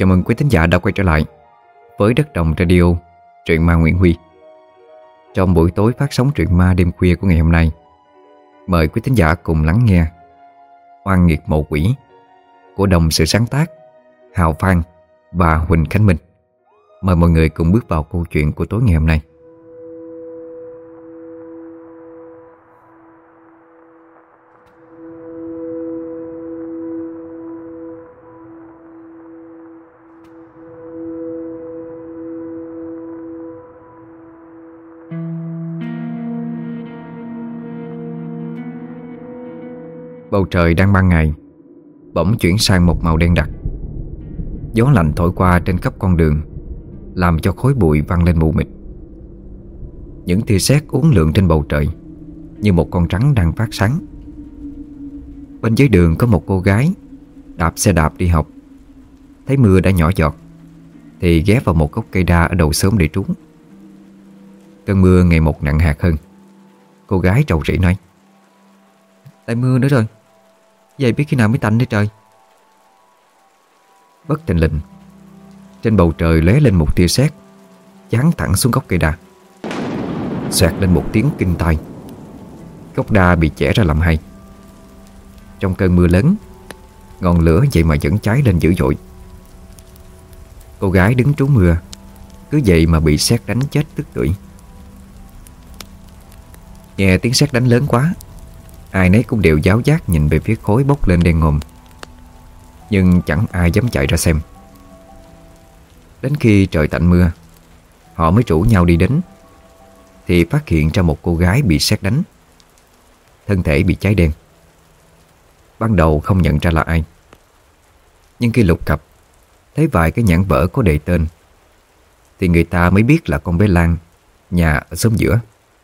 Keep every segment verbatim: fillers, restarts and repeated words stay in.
Chào mừng quý thính giả đã quay trở lại với Đất Đồng Radio, truyện ma Nguyễn Huy. Trong buổi tối phát sóng truyện ma đêm khuya của ngày hôm nay, mời quý thính giả cùng lắng nghe Oan Nghiệt Mộ Quỷ của đồng sự sáng tác Hào Phan và Huỳnh Khánh Minh. Mời mọi người cùng bước vào câu chuyện của tối ngày hôm nay. Bầu trời đang ban ngày bỗng chuyển sang một màu đen đặc. Gió lạnh thổi qua trên khắp con đường, làm cho khói bụi văng lên mù mịt. Những tia sét uốn lượn trên bầu trời như một con rắn đang phát sáng. Bên dưới đường có một cô gái đạp xe đạp đi học. Thấy mưa đã nhỏ giọt thì ghé vào một gốc cây đa ở đầu xóm để trú. Cơn mưa ngày một nặng hạt hơn. Cô gái rầu rĩ nói: "Tại mưa nữa rồi, vậy biết khi nào mới tạnh đấy trời." Bất thình lình, trên bầu trời lóe lên một tia sét, giáng thẳng xuống gốc cây đa. Xoẹt lên một tiếng kinh tai, gốc đa bị chẻ ra làm hai. Trong cơn mưa lớn, ngọn lửa vậy mà vẫn cháy lên dữ dội. Cô gái đứng trú mưa cứ vậy mà bị sét đánh chết tức tưởi. Nghe tiếng sét đánh lớn quá, ai nấy cũng đều giáo giác nhìn về phía khói bốc lên đen ngòm, nhưng chẳng ai dám chạy ra xem. Đến khi trời tạnh mưa, họ mới rủ nhau đi đến, thì phát hiện ra một cô gái bị sét đánh, thân thể bị cháy đen. Ban đầu không nhận ra là ai, nhưng khi lục cập thấy vài cái nhãn vỡ có đề tên thì người ta mới biết là con bé Lan, nhà ở xóm giữa.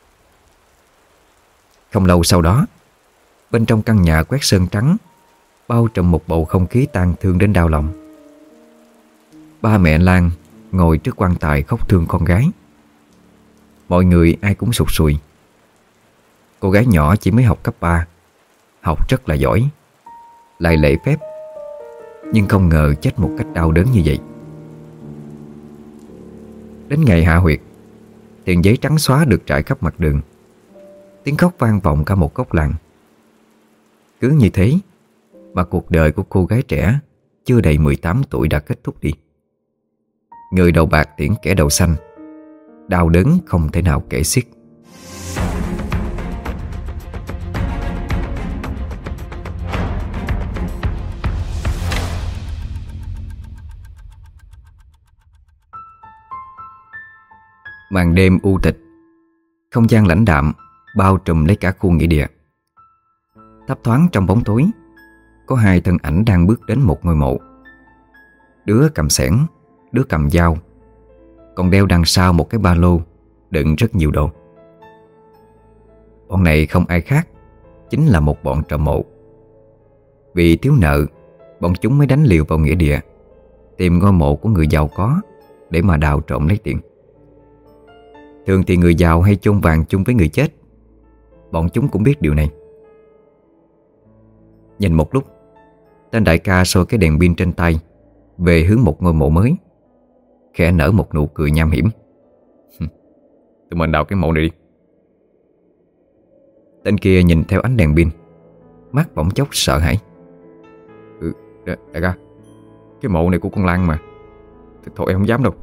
Không lâu sau đó, bên trong căn nhà quét sơn trắng, bao trùm một bầu không khí tang thương đến đau lòng. Ba mẹ Lan ngồi trước quan tài khóc thương con gái. Mọi người ai cũng sụt sùi. Cô gái nhỏ chỉ mới học cấp ba, học rất là giỏi, lại lễ phép, nhưng không ngờ chết một cách đau đớn như vậy. Đến ngày hạ huyệt, tiền giấy trắng xóa được trải khắp mặt đường. Tiếng khóc vang vọng cả một góc làng. Cứ như thế mà cuộc đời của cô gái trẻ chưa đầy mười tám tuổi đã kết thúc đi. Người đầu bạc tiễn kẻ đầu xanh, đau đớn không thể nào kể xiết. Màn đêm u tịch, không gian lãnh đạm bao trùm lấy cả khu nghĩa địa. Thấp thoáng trong bóng tối, có hai thân ảnh đang bước đến một ngôi mộ. Đứa cầm xẻng, đứa cầm dao, còn đeo đằng sau một cái ba lô đựng rất nhiều đồ. Bọn này không ai khác, chính là một bọn trộm mộ. Vì thiếu nợ, bọn chúng mới đánh liều vào nghĩa địa, tìm ngôi mộ của người giàu có để mà đào trộm lấy tiền. Thường thì người giàu hay chôn vàng chung với người chết. Bọn chúng cũng biết điều này. Nhìn một lúc, tên đại ca soi cái đèn pin trên tay về hướng một ngôi mộ mới, khẽ nở một nụ cười nham hiểm. "Tụi mình đào cái mộ này đi." Tên kia nhìn theo ánh đèn pin, mắt bỗng chốc sợ hãi. "Ừ, đại ca, cái mộ này của con Lan mà. Thôi em không dám đâu."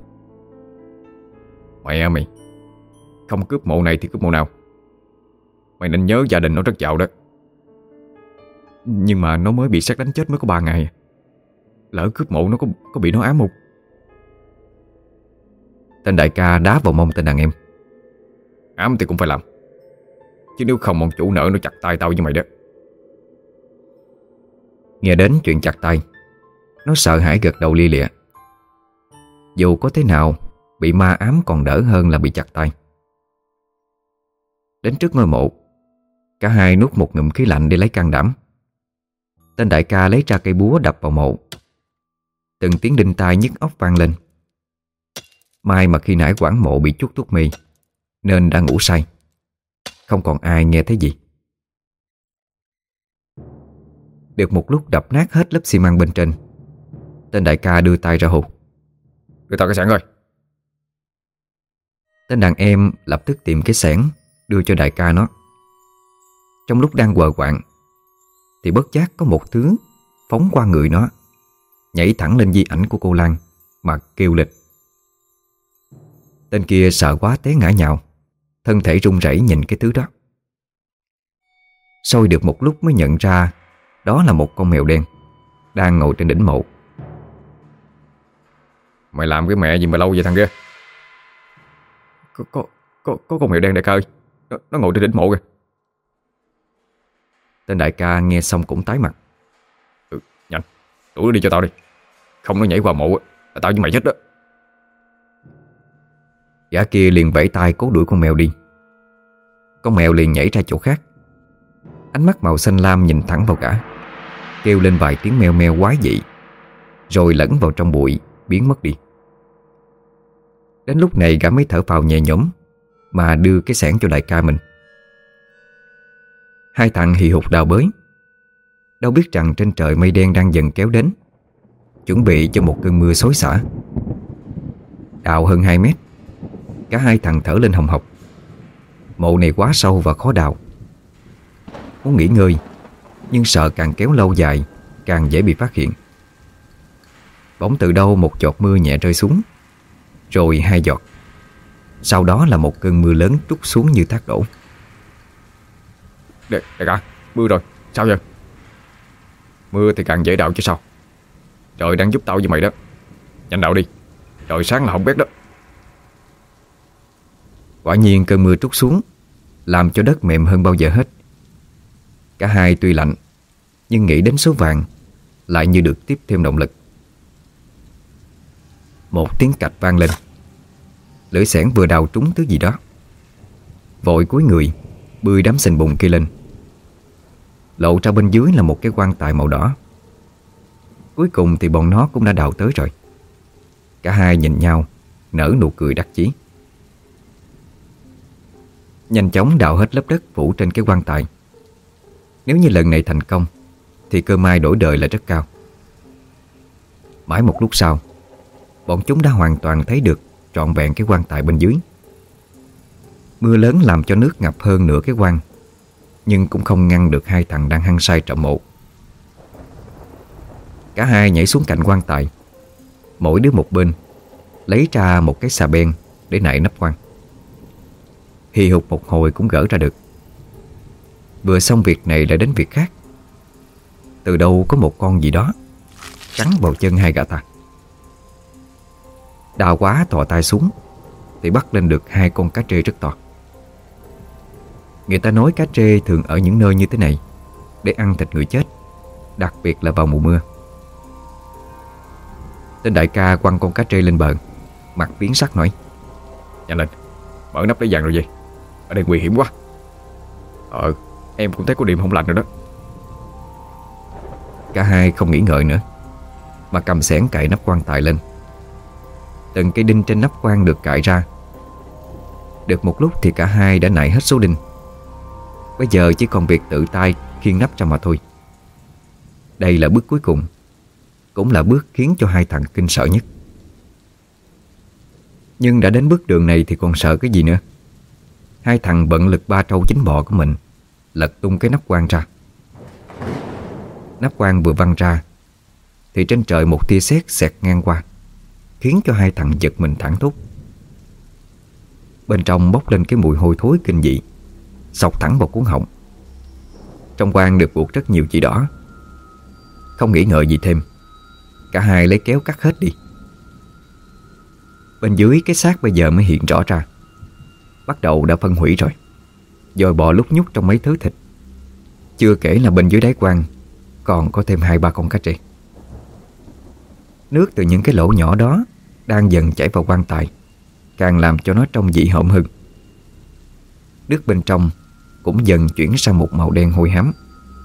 "Mẹ mày, không cướp mộ này thì cướp mộ nào? Mày nên nhớ gia đình nó rất giàu đó." "Nhưng mà nó mới bị sét đánh chết mới có ba ngày. Lỡ cướp mộ nó có, có bị nó ám không?" Tên đại ca đá vào mông tên đàn em. "Ám thì cũng phải làm, chứ nếu không ông chủ nợ nó chặt tay tao với mày đó." Nghe đến chuyện chặt tay, nó sợ hãi gật đầu lia lịa. Dù có thế nào, bị ma ám còn đỡ hơn là bị chặt tay. Đến trước ngôi mộ, cả hai nuốt một ngụm khí lạnh để lấy can đảm. Tên đại ca lấy ra cây búa đập vào mộ. Từng tiếng đinh tai nhức óc vang lên. May mà khi nãy quản mộ bị chút thuốc mê nên đã ngủ say, không còn ai nghe thấy gì. Được một lúc đập nát hết lớp xi măng bên trên, Tên đại ca đưa tay ra hụt: Đưa tao cái xẻng rồi. Tên đàn em lập tức tìm cái xẻng đưa cho đại ca nó. Trong lúc đang quờ quạng thì bất giác có một thứ phóng qua người nó, nhảy thẳng lên di ảnh của cô Lan mà kêu lên. Tên kia sợ quá té ngã nhào, thân thể run rẩy nhìn cái thứ đó. Soi được một lúc mới nhận ra đó là một con mèo đen đang ngồi trên đỉnh mộ. Mày làm cái mẹ gì mà lâu vậy thằng kia? Có có có, có con mèo đen đại ca ơi. Nó, nó ngồi trên đỉnh mộ kìa. Tên đại ca nghe xong cũng tái mặt. Ừ, nhanh, đuổi nó đi cho tao đi. Không nó nhảy qua mộ là tao với mày chết đó. Gã kia liền vẫy tay cố đuổi con mèo đi. Con mèo liền nhảy ra chỗ khác, ánh mắt màu xanh lam nhìn thẳng vào gã, kêu lên vài tiếng meo meo quái dị, rồi lẫn vào trong bụi biến mất đi. Đến lúc này gã mới thở phào nhẹ nhõm mà đưa cái xẻng cho đại ca mình. Hai thằng hì hục đào bới, đâu biết rằng trên trời mây đen đang dần kéo đến, chuẩn bị cho một cơn mưa xối xả. Đào hơn hai mét, cả hai thằng thở lên hồng hộc. Mộ này quá sâu và khó đào. Muốn nghỉ ngơi, nhưng sợ càng kéo lâu dài càng dễ bị phát hiện. Bỗng từ đâu một giọt mưa nhẹ rơi xuống, rồi hai giọt. Sau đó là một cơn mưa lớn trút xuống như thác đổ. Đại, đại ca, mưa rồi, sao vậy? Mưa thì càng dễ đào chứ sao. Trời đang giúp tao với mày đó. Nhanh đào đi, trời sáng là không biết đó. Quả nhiên cơn mưa trút xuống làm cho đất mềm hơn bao giờ hết. Cả hai tuy lạnh, nhưng nghĩ đến số vàng lại như được tiếp thêm động lực. Một tiếng cạch vang lên. Lưỡi xẻng vừa đào trúng thứ gì đó. Vội cúi người bươi đám sình bùn kia lên. Lộ ra bên dưới là một cái quan tài màu đỏ. Cuối cùng thì bọn nó cũng đã đào tới rồi. Cả hai nhìn nhau, nở nụ cười đắc chí. Nhanh chóng đào hết lớp đất phủ trên cái quan tài. Nếu như lần này thành công thì cơ may đổi đời là rất cao. Mãi một lúc sau, bọn chúng đã hoàn toàn thấy được trọn vẹn cái quan tài bên dưới. Mưa lớn làm cho nước ngập hơn nửa cái quan, nhưng cũng không ngăn được hai thằng đang hăng say trộm mộ. Cả hai nhảy xuống cạnh quan tài, mỗi đứa một bên, lấy ra một cái xà beng để nạy nắp quan. Hì hục một hồi cũng gỡ ra được. Vừa xong việc này lại đến việc khác. Từ đâu có một con gì đó cắn vào chân hai gã ta. Đào quá thò tay xuống thì bắt lên được hai con cá trê rất to. Người ta nói cá trê thường ở những nơi như thế này để ăn thịt người chết, đặc biệt là vào mùa mưa. Tên đại ca quăng con cá trê lên bờ, mặt biến sắc nói: Nhanh lên, mở nắp lấy vàng rồi gì. Ở đây nguy hiểm quá. Ờ, em cũng thấy có điểm không lành rồi đó. Cả hai không nghĩ ngợi nữa mà cầm xẻng cạy nắp quan tài lên. Từng cây đinh trên nắp quan được cạy ra. Được một lúc thì cả hai đã nạy hết số đinh. Bây giờ chỉ còn việc tự tay khiêng nắp ra mà thôi. Đây là bước cuối cùng, cũng là bước khiến cho hai thằng kinh sợ nhất. Nhưng đã đến bước đường này thì còn sợ cái gì nữa. Hai thằng bận lực ba trâu chín bò của mình lật tung cái nắp quan ra. Nắp quan vừa văng ra thì trên trời một tia sét xẹt ngang qua, khiến cho hai thằng giật mình thảng thốt. Bên trong bốc lên cái mùi hôi thối kinh dị, xộc thẳng vào cuống họng. Trong quan được buộc rất nhiều chỉ đỏ. Không nghĩ ngợi gì thêm, cả hai lấy kéo cắt hết đi. Bên dưới cái xác bây giờ mới hiện rõ ra. Bắt đầu đã phân hủy rồi, dòi bò lúc nhúc trong mấy thứ thịt. Chưa kể là bên dưới đáy quan còn có thêm hai ba con cá trê. Nước từ những cái lỗ nhỏ đó đang dần chảy vào quan tài, càng làm cho nó trông dị hợm hơn. Nước bên trong cũng dần chuyển sang một màu đen hôi hám.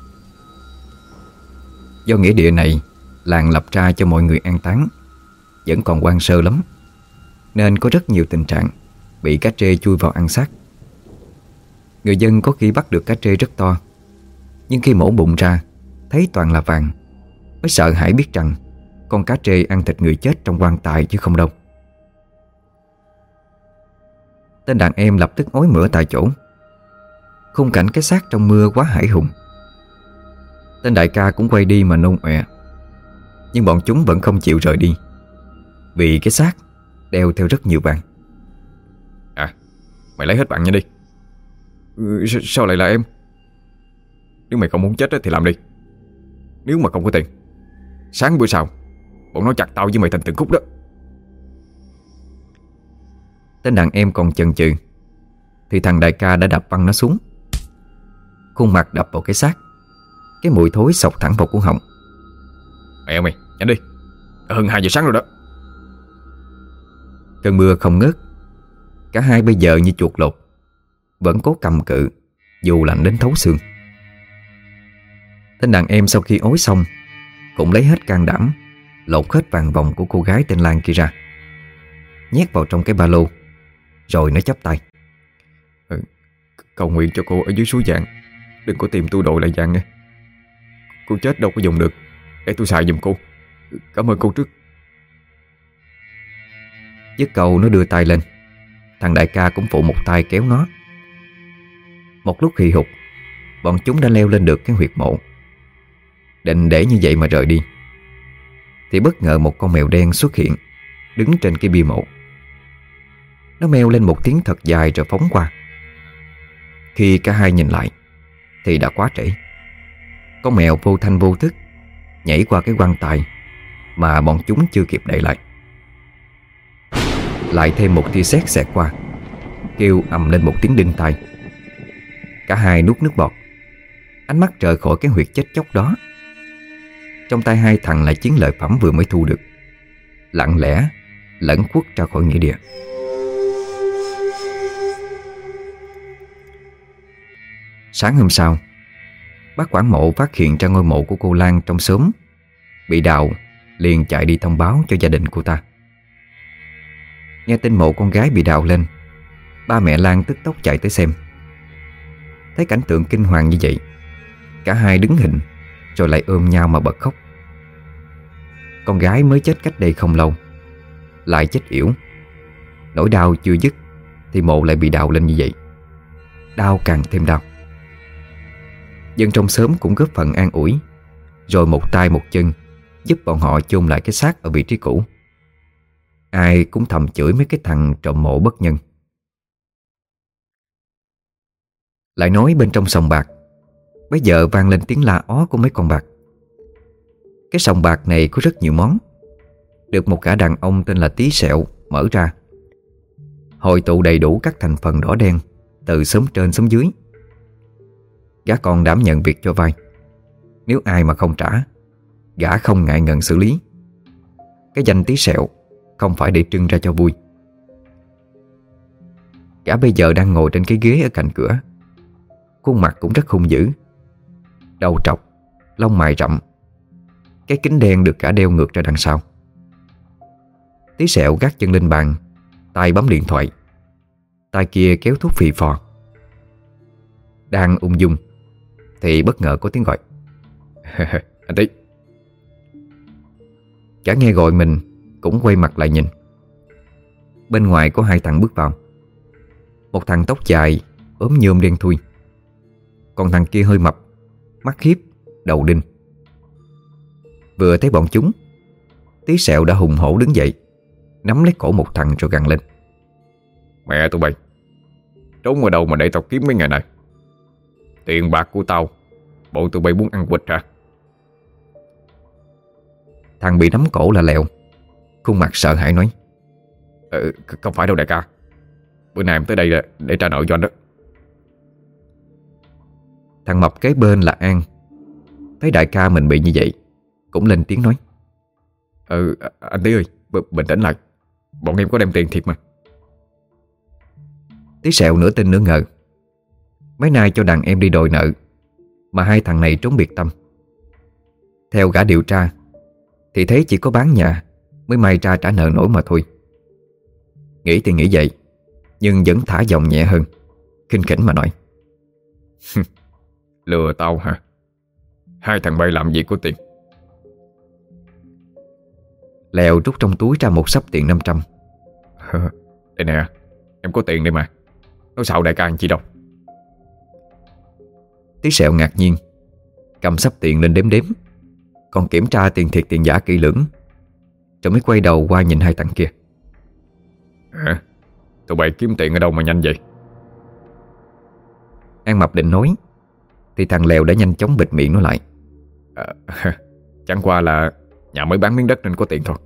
Do nghĩa địa này làng lập ra cho mọi người an táng vẫn còn hoang sơ lắm, nên có rất nhiều tình trạng bị cá trê chui vào ăn xác. Người dân có khi bắt được cá trê rất to, nhưng khi mổ bụng ra thấy toàn là vàng, mới sợ hãi biết rằng con cá trê ăn thịt người chết trong quan tài chứ không đâu. Tên đàn em lập tức ói mửa tại chỗ. Khung cảnh cái xác trong mưa quá hãi hùng. Tên đại ca cũng quay đi mà nôn ọe. Nhưng bọn chúng vẫn không chịu rời đi, vì cái xác đeo theo rất nhiều vàng. À, mày lấy hết vàng nha đi. Ừ, sao, sao lại là em? Nếu mày không muốn chết thì làm đi. Nếu mà không có tiền, sáng bữa sau bọn nó chặt tao với mày thành từng khúc đó. Tên đàn em còn chần chừ thì thằng đại ca đã đập văng nó xuống. Khuôn mặt đập vào cái xác, cái mùi thối xộc thẳng vào cuống họng. Mẹ mày, nhanh đi, hơn hai giờ sáng rồi đó. Cơn mưa không ngớt. Cả hai bây giờ như chuột lột, vẫn cố cầm cự dù lạnh đến thấu xương. Tên đàn em sau khi ối xong cũng lấy hết can đảm lột hết vàng vòng của cô gái tên Lan kia ra, nhét vào trong cái ba lô, rồi nó chắp tay. Ừ, cầu nguyện cho cô ở dưới suối vàng đừng có tìm tôi đội lại vàng nghe. Cô chết đâu có dùng được, để tôi xài giùm cô. Cảm ơn cô trước. Dứt câu nó đưa tay lên. Thằng đại ca cũng phụ một tay kéo nó. Một lúc hì hục, bọn chúng đã leo lên được cái huyệt mộ. Định để như vậy mà rời đi, thì bất ngờ một con mèo đen xuất hiện, đứng trên cái bia mộ. Nó meo lên một tiếng thật dài rồi phóng qua. Khi cả hai nhìn lại thì đã quá trễ. Con mèo vô thanh vô thức nhảy qua cái quan tài mà bọn chúng chưa kịp đậy lại. Lại thêm một tia sét xẹt qua, kêu ầm lên một tiếng đinh tai. Cả hai nuốt nước bọt, ánh mắt rời khỏi cái huyệt chết chóc đó. Trong tay hai thằng là chiến lợi phẩm vừa mới thu được, lặng lẽ lẫn khuất ra khỏi nghĩa địa. Sáng hôm sau, bác quản mộ phát hiện ra ngôi mộ của cô Lan trong xóm bị đào, liền chạy đi thông báo cho gia đình cô ta. Nghe tin mộ con gái bị đào lên, ba mẹ Lan tức tốc chạy tới xem. Thấy cảnh tượng kinh hoàng như vậy, cả hai đứng hình rồi lại ôm nhau mà bật khóc. Con gái mới chết cách đây không lâu, lại chết yểu. Nỗi đau chưa dứt thì mộ lại bị đào lên như vậy. Đau càng thêm đau. Dân trong xóm cũng góp phần an ủi, rồi một tay một chân giúp bọn họ chôn lại cái xác ở vị trí cũ. Ai cũng thầm chửi mấy cái thằng trộm mộ bất nhân. Lại nói bên trong sòng bạc, bây giờ vang lên tiếng la ó của mấy con bạc. Cái sòng bạc này có rất nhiều món, được một gã đàn ông tên là Tí Sẹo mở ra, hội tụ đầy đủ các thành phần đỏ đen từ xóm trên xóm dưới. Gã còn đảm nhận việc cho vay. Nếu ai mà không trả, gã không ngại ngần xử lý. Cái danh Tí Sẹo không phải để trưng ra cho vui. Gã bây giờ đang ngồi trên cái ghế ở cạnh cửa. Khuôn mặt cũng rất hung dữ, đầu trọc, lông mày rậm, cái kính đen được gã đeo ngược ra đằng sau. Tí Sẹo gác chân lên bàn, tay bấm điện thoại, tay kia kéo thuốc phì phò. Đang ung dung thì bất ngờ có tiếng gọi. Anh Tí. Gã nghe gọi mình cũng quay mặt lại nhìn. Bên ngoài có hai thằng bước vào. Một thằng tóc dài, ốm nhôm đen thui, còn thằng kia hơi mập, mắt hiếp, đầu đinh. Vừa thấy bọn chúng, Tí Sẹo đã hùng hổ đứng dậy, nắm lấy cổ một thằng rồi gằn lên. Mẹ tụi bay, trốn ở đâu mà để tao kiếm mấy ngày này? Tiền bạc của tao, bộ tụi bay muốn ăn quỵt hả? Thằng bị nắm cổ là Lẹo, khuôn mặt sợ hãi nói. Ừ, không phải đâu đại ca. Bữa nay em tới đây để trả nợ cho anh đó. Thằng mập kế bên là An thấy đại ca mình bị như vậy, cũng lên tiếng nói. Ừ, anh Tí ơi, bình tĩnh lại. Bọn em có đem tiền thiệt mà. Tí Sẹo nửa tin nửa ngờ. Mấy nay cho đàn em đi đòi nợ, mà hai thằng này trốn biệt tâm. Theo gã điều tra thì thấy chỉ có bán nhà mới may ra trả nợ nổi mà thôi. Nghĩ thì nghĩ vậy, nhưng vẫn thả giọng nhẹ hơn, khinh khỉnh mà nói. Lừa tao hả? Hai thằng bay làm gì có tiền? Lèo rút trong túi ra một xấp tiền năm trăm. Đây nè, em có tiền đây mà. Nói xạo đại ca anh chi đâu. Tí Sẹo ngạc nhiên, cầm xấp tiền lên đếm đếm, còn kiểm tra tiền thiệt tiền giả kỹ lưỡng, rồi mới quay đầu qua nhìn hai thằng kia. Hả? Tụi bay kiếm tiền ở đâu mà nhanh vậy? An Mập định nói thì thằng Lèo đã nhanh chóng bịt miệng nó lại. À, chẳng qua là nhà mới bán miếng đất nên có tiền thôi.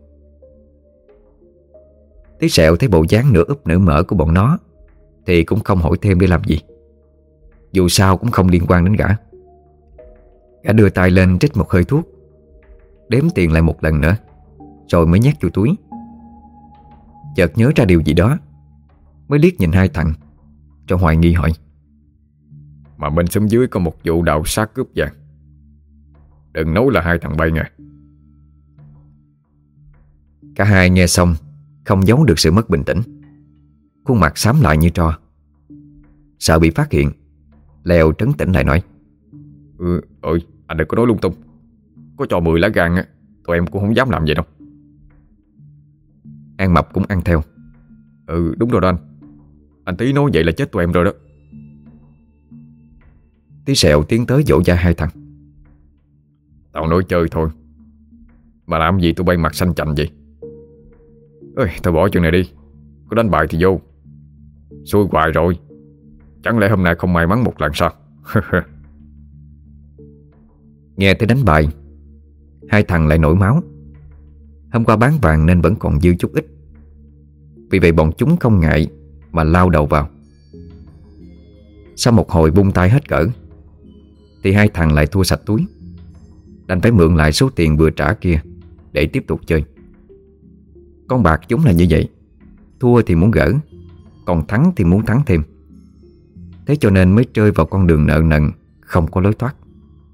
Tí Sẹo thấy bộ dáng nửa úp nửa mở của bọn nó thì cũng không hỏi thêm để làm gì. Dù sao cũng không liên quan đến gã. Gã đưa tay lên trích một hơi thuốc, đếm tiền lại một lần nữa, rồi mới nhét vô túi. Chợt nhớ ra điều gì đó, mới liếc nhìn hai thằng, rồi hoài nghi hỏi: Mà bên xóm dưới có một vụ đào xác cướp vàng. Đừng nói là hai thằng bay nghe. Cả hai nghe xong không giấu được sự mất bình tĩnh, khuôn mặt xám lại như tro. Sợ bị phát hiện, Lèo trấn tĩnh lại nói: Ừ, ơi, anh đừng có nói lung tung. Có cho mười lá gan á, tụi em cũng không dám làm vậy đâu. An Mập cũng ăn theo: Ừ, đúng rồi đó anh. Anh Tí nói vậy là chết tụi em rồi đó. Tí Sẹo tiến tới dỗ dai hai thằng: Tao nói chơi thôi, mà làm gì tụi bay mặt xanh chành vậy? Ơi, thôi bỏ chuyện này đi. Có đánh bài thì vô. Xui hoài rồi. Chẳng lẽ hôm nay không may mắn một lần sao? Nghe tới đánh bài, hai thằng lại nổi máu. Hôm qua bán vàng nên vẫn còn dư chút ít, vì vậy bọn chúng không ngại mà lao đầu vào. Sau một hồi bung tay hết cỡ thì hai thằng lại thua sạch túi, đành phải mượn lại số tiền vừa trả kia để tiếp tục chơi. Con bạc chúng là như vậy, thua thì muốn gỡ, còn thắng thì muốn thắng thêm. Thế cho nên mới rơi vào con đường nợ nần không có lối thoát.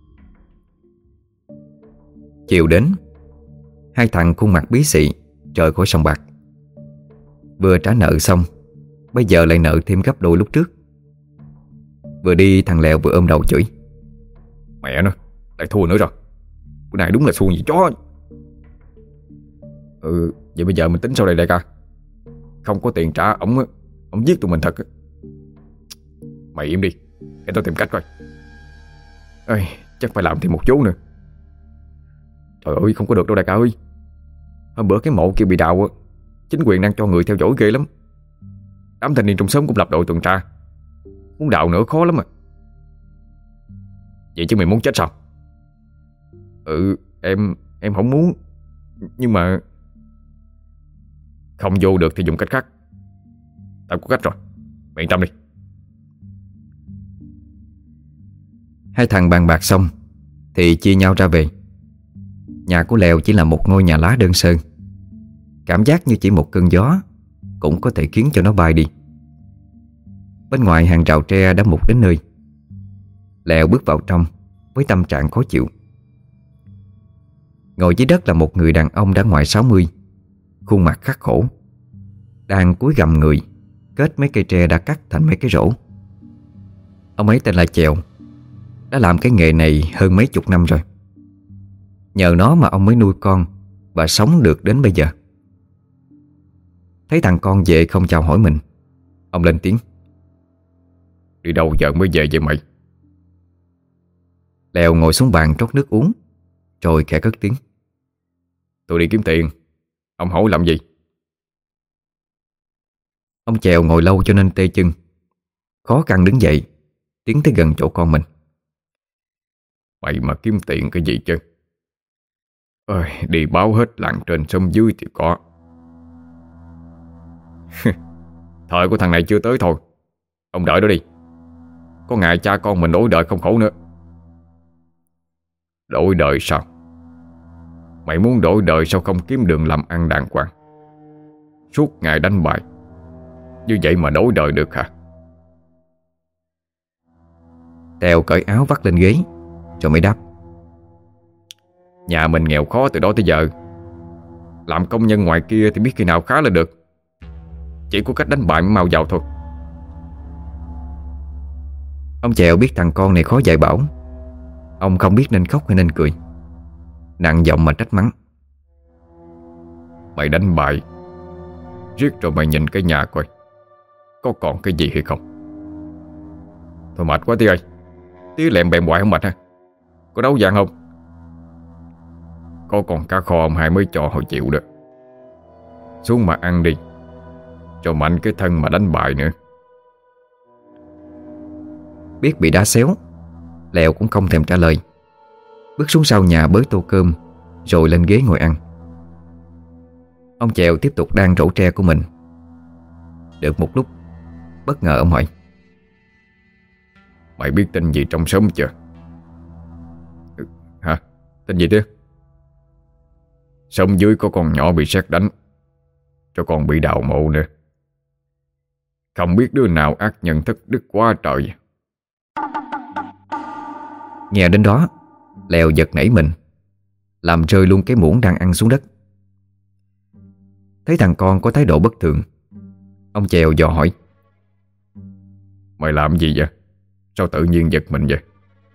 Chiều đến, hai thằng khuôn mặt bí xị rời khỏi sòng bạc. Vừa trả nợ xong, bây giờ lại nợ thêm gấp đôi lúc trước. Vừa đi thằng Lèo vừa ôm đầu chửi: Mẹ nó, lại thua nữa rồi. Bữa này đúng là xui gì chó. Ừ, vậy bây giờ mình tính sau đây đại ca. Không có tiền trả ổng, ổng giết tụi mình thật. Mày im đi, để tao tìm cách coi. Ơi, chắc phải làm thêm một chú nữa. Trời ơi, không có được đâu đại ca ơi. Hôm bữa cái mộ kia bị đào, chính quyền đang cho người theo dõi ghê lắm. Đám thanh niên trong xóm cũng lập đội tuần tra. Muốn đào nữa khó lắm mà. Vậy chứ mày muốn chết sao? Ừ, em Em không muốn. Nhưng mà không vô được thì dùng cách khác. Tao có cách rồi, mày yên tâm đi. Hai thằng bàn bạc xong thì chia nhau ra về. Nhà của Lèo chỉ là một ngôi nhà lá đơn sơ, cảm giác như chỉ một cơn gió cũng có thể khiến cho nó bay đi. Bên ngoài hàng rào tre đã mục đến nơi. Lèo bước vào trong với tâm trạng khó chịu. Ngồi dưới đất là một người đàn ông đã ngoài sáu mươi, khuôn mặt khắc khổ, đang cúi gằm người kết mấy cây tre đã cắt thành mấy cái rổ. Ông ấy tên là Chèo, đã làm cái nghề này hơn mấy chục năm rồi. Nhờ nó mà ông mới nuôi con và sống được đến bây giờ. Thấy thằng con về không chào hỏi mình, ông lên tiếng: Đi đâu giờ mới về vậy mày? Lèo ngồi xuống bàn trót nước uống, rồi khẽ cất tiếng: Tôi đi kiếm tiền. Ông hỏi làm gì? Ông Chèo ngồi lâu cho nên tê chân, khó khăn đứng dậy, tiến tới gần chỗ con mình. Mày mà kiếm tiền cái gì chứ? Ơi, đi báo hết làng trên xóm dưới thì có. Thời của thằng này chưa tới thôi. Ông đợi đó đi. Có ngày cha con mình đổi đời không khổ nữa. Đổi đời sao? Mày muốn đổi đời sao không kiếm đường làm ăn đàng hoàng? Suốt ngày đánh bài, như vậy mà đổi đời được hả? Tèo cởi áo vắt lên ghế, rồi mới đáp: Nhà mình nghèo khó từ đó tới giờ. Làm công nhân ngoài kia thì biết khi nào khá là được. Chỉ có cách đánh bài mới mau giàu thôi. Ông Chèo biết thằng con này khó dạy bảo. Ông không biết nên khóc hay nên cười, nặng giọng mà trách mắng: Mày đánh bại, riết rồi mày nhìn cái nhà coi có còn cái gì hay không. Thôi mệt quá Tía ơi, Tía lẹm bẹm hoài không mệt ha? Có đấu vàng không? Có còn cá kho ông hai mới cho hồi chịu được. Xuống mà ăn đi, cho mạnh cái thân mà đánh bại nữa. Biết bị đá xéo, Lẹo cũng không thèm trả lời, bước xuống sau nhà bới tô cơm, rồi lên ghế ngồi ăn. Ông Chèo tiếp tục đan rổ tre của mình. Được một lúc, bất ngờ ông hỏi: Mày biết tin gì trong xóm chưa? Ừ, hả? Tin gì thế? Xóm dưới có con nhỏ bị sét đánh, cho còn bị đào mộ nữa. Không biết đứa nào ác nhân thất đức quá trời. Nghe đến đó, Lèo giật nảy mình, làm rơi luôn cái muỗng đang ăn xuống đất. Thấy thằng con có thái độ bất thường, ông Chèo dò hỏi: Mày làm gì vậy? Sao tự nhiên giật mình vậy?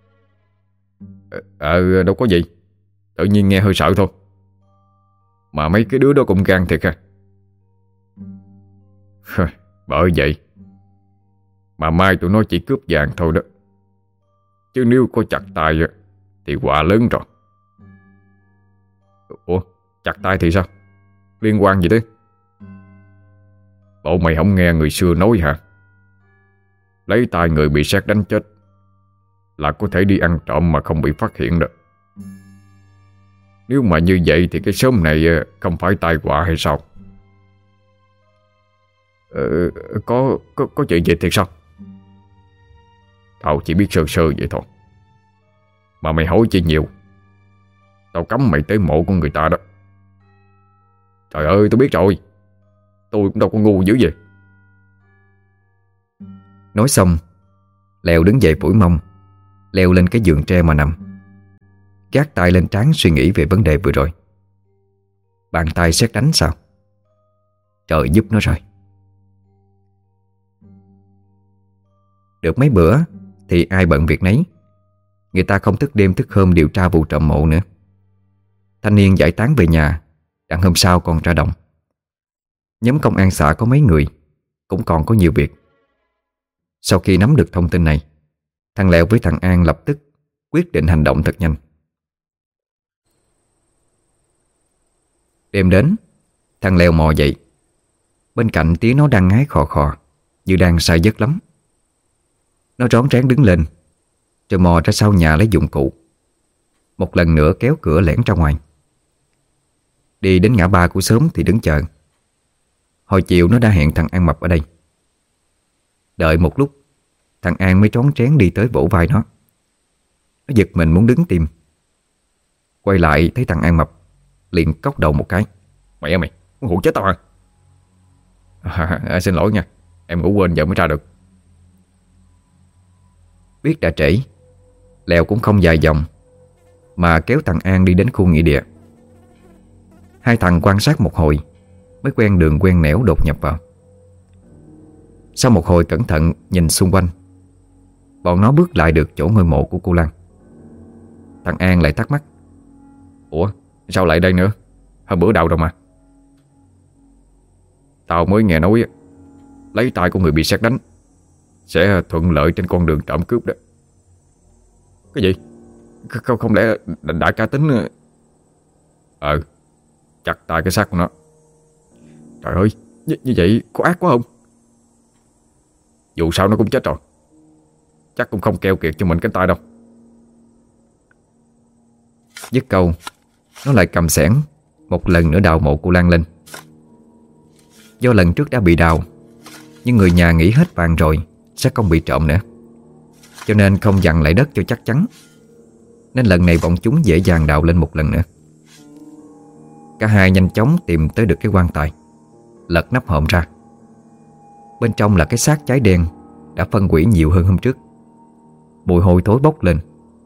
Ờ, đâu có gì, tự nhiên nghe hơi sợ thôi. Mà mấy cái đứa đó cũng gan thiệt à? Bởi vậy mà mai tụi nó chỉ cướp vàng thôi đó, chứ nếu có chặt tay thì quả lớn rồi. Ủa, chặt tay thì sao? Liên quan gì thế? Bộ mày không nghe người xưa nói hả? Lấy tay người bị sét đánh chết là có thể đi ăn trộm mà không bị phát hiện được. Nếu mà như vậy thì cái xóm này không phải tai họa hay sao? Ờ, có, có có chuyện gì thiệt sao? Tao chỉ biết sơ sơ vậy thôi. Mà mày hỏi chi nhiều, tao cấm mày tới mộ của người ta đó. Trời ơi, tôi biết rồi, tôi cũng đâu có ngu dữ vậy. Nói xong, Lèo đứng dậy phủi mông, leo lên cái giường tre mà nằm, gác tay lên trán suy nghĩ về vấn đề vừa rồi. Bàn tay sét đánh sao? Trời giúp nó rồi. Được mấy bữa thì ai bận việc nấy. Người ta không thức đêm thức hôm điều tra vụ trộm mộ nữa. Thanh niên giải tán về nhà, đặng hôm sau còn ra đồng. Nhóm công an xã có mấy người, cũng còn có nhiều việc. Sau khi nắm được thông tin này, thằng Lẹo với thằng An lập tức quyết định hành động thật nhanh. Đêm đến, thằng Lẹo mò dậy. Bên cạnh tiếng nó đang ngái khò khò, như đang say giấc lắm. Nó rón rén đứng lên, rồi mò ra sau nhà lấy dụng cụ, một lần nữa kéo cửa lẻn ra ngoài. Đi đến ngã ba của xóm thì đứng chờ. Hồi chiều nó đã hẹn thằng An Mập ở đây. Đợi một lúc, thằng An mới rón rén đi tới vỗ vai nó. Nó giật mình muốn đứng tim. Quay lại thấy thằng An Mập, liền cốc đầu một cái. Mày ơi mày, muốn hụ chết tao hả? À, à, xin lỗi nha, em ngủ quên giờ mới ra được. Biết đã trễ, Lèo cũng không dài dòng, mà kéo thằng An đi đến khu nghĩa địa. Hai thằng quan sát một hồi mới quen đường quen nẻo đột nhập vào. Sau một hồi cẩn thận nhìn xung quanh, bọn nó bước lại được chỗ ngôi mộ của cô Lan. Thằng An lại thắc mắc: Ủa, sao lại đây nữa? Hôm bữa đầu rồi mà. Tao mới nghe nói lấy tay của người bị sét đánh sẽ thuận lợi trên con đường trộm cướp đó. Cái gì? Không, không lẽ đại ca tính? Ờ, chặt tay cái xác của nó. Trời ơi, như, như vậy có ác quá không? Dù sao nó cũng chết rồi, chắc cũng không keo kiệt cho mình cái tay đâu. Dứt câu, nó lại cầm xẻng một lần nữa đào mộ cô Lan lên. Do lần trước đã bị đào, nhưng người nhà nghĩ hết vàng rồi sẽ không bị trộm nữa, cho nên không dặn lại đất cho chắc chắn. Nên lần này bọn chúng dễ dàng đào lên một lần nữa. Cả hai nhanh chóng tìm tới được cái quan tài, lật nắp hòm ra. Bên trong là cái xác cháy đen đã phân hủy nhiều hơn hôm trước. Mùi hôi thối bốc lên.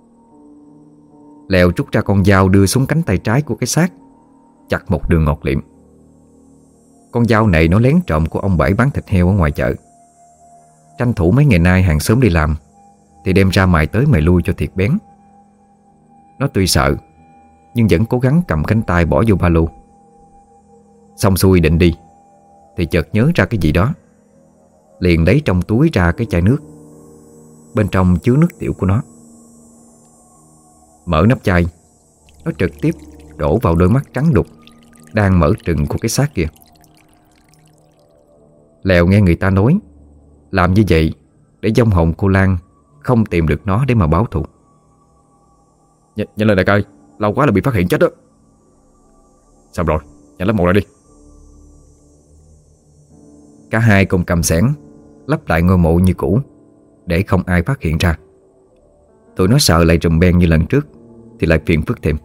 Lèo trút ra con dao đưa xuống cánh tay trái của cái xác, chặt một đường ngọt liệm. Con dao này nó lén trộm của ông Bảy bán thịt heo ở ngoài chợ. Tranh thủ mấy ngày nay hàng xóm đi làm thì đem ra mài tới mài lui cho thiệt bén. Nó tuy sợ nhưng vẫn cố gắng cầm cánh tay bỏ vô ba lô. Xong xuôi định đi thì chợt nhớ ra cái gì đó, liền lấy trong túi ra cái chai nước, bên trong chứa nước tiểu của nó. Mở nắp chai, nó trực tiếp đổ vào đôi mắt trắng đục đang mở trừng của cái xác kia. Lèo nghe người ta nói làm như vậy để vong hồn cô Lan không tìm được nó để mà báo thù. Nh Nhanh lên đại ca ơi, lâu quá là bị phát hiện chết đó. Xong rồi, nhanh lắp một ra đi. Cả hai cùng cầm xẻng lắp lại ngôi mộ như cũ để không ai phát hiện ra. Tụi nó sợ lại trùm beng như lần trước thì lại phiền phức thêm.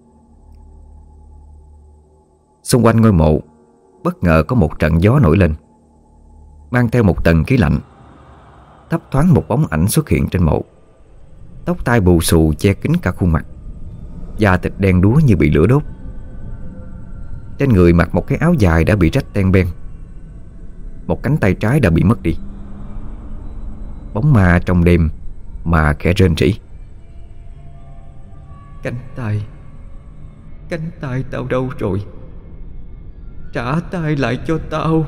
Xung quanh ngôi mộ bất ngờ có một trận gió nổi lên, mang theo một tầng khí lạnh. Thấp thoáng một bóng ảnh xuất hiện trên mộ. Tóc tai bù xù che kín cả khuôn mặt, da thịt đen đúa như bị lửa đốt. Trên người mặc một cái áo dài đã bị rách ten ben. Một cánh tay trái đã bị mất đi. Bóng ma trong đêm mà khẽ rên rỉ: Cánh tay, cánh tay tao đâu rồi? Trả tay lại cho tao.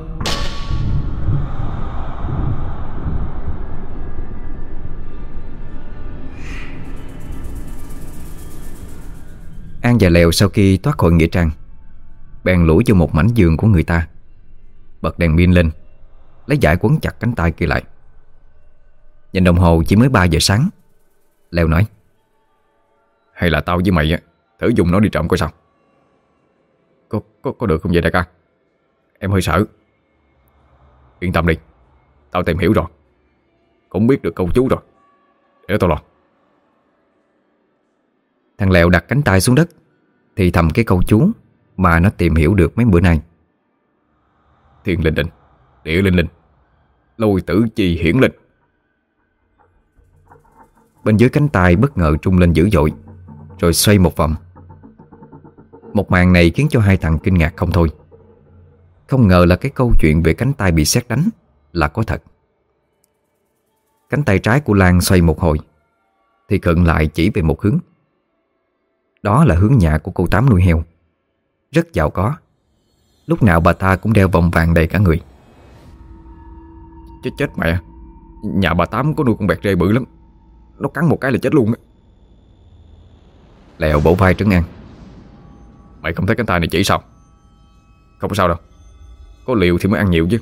An và Lèo sau khi thoát khỏi nghĩa trang bèn lủi vô một mảnh giường của người ta, bật đèn pin lên, lấy dải quấn chặt cánh tay kia lại. Nhìn đồng hồ chỉ mới ba giờ sáng. Lèo nói: Hay là tao với mày á thử dùng nó đi trộm coi sao. Có, có, có được không vậy đại ca? Em hơi sợ. Yên tâm đi, tao tìm hiểu rồi, cũng biết được câu chú rồi, để tao lo. Thằng Lèo đặt cánh tay xuống đất thì thầm cái câu chú mà nó tìm hiểu được mấy bữa nay: Thiên linh linh, địa linh linh, lôi tử chi hiển linh. Bên dưới cánh tay bất ngờ trung lên dữ dội, rồi xoay một vòng. Một màn này khiến cho hai thằng kinh ngạc không thôi. Không ngờ là cái câu chuyện về cánh tay bị sét đánh là có thật. Cánh tay trái của Lan xoay một hồi thì khựng lại chỉ về một hướng. Đó là hướng nhà của cô Tám nuôi heo, rất giàu có. Lúc nào bà ta cũng đeo vòng vàng đầy cả người. Chết chết mẹ, nhà bà Tám có nuôi con bẹt rê bự lắm, nó cắn một cái là chết luôn á. Lèo bổ vai trấn an: Mày không thấy cánh tay này chỉ sao? Không có sao đâu, có liều thì mới ăn nhiều chứ.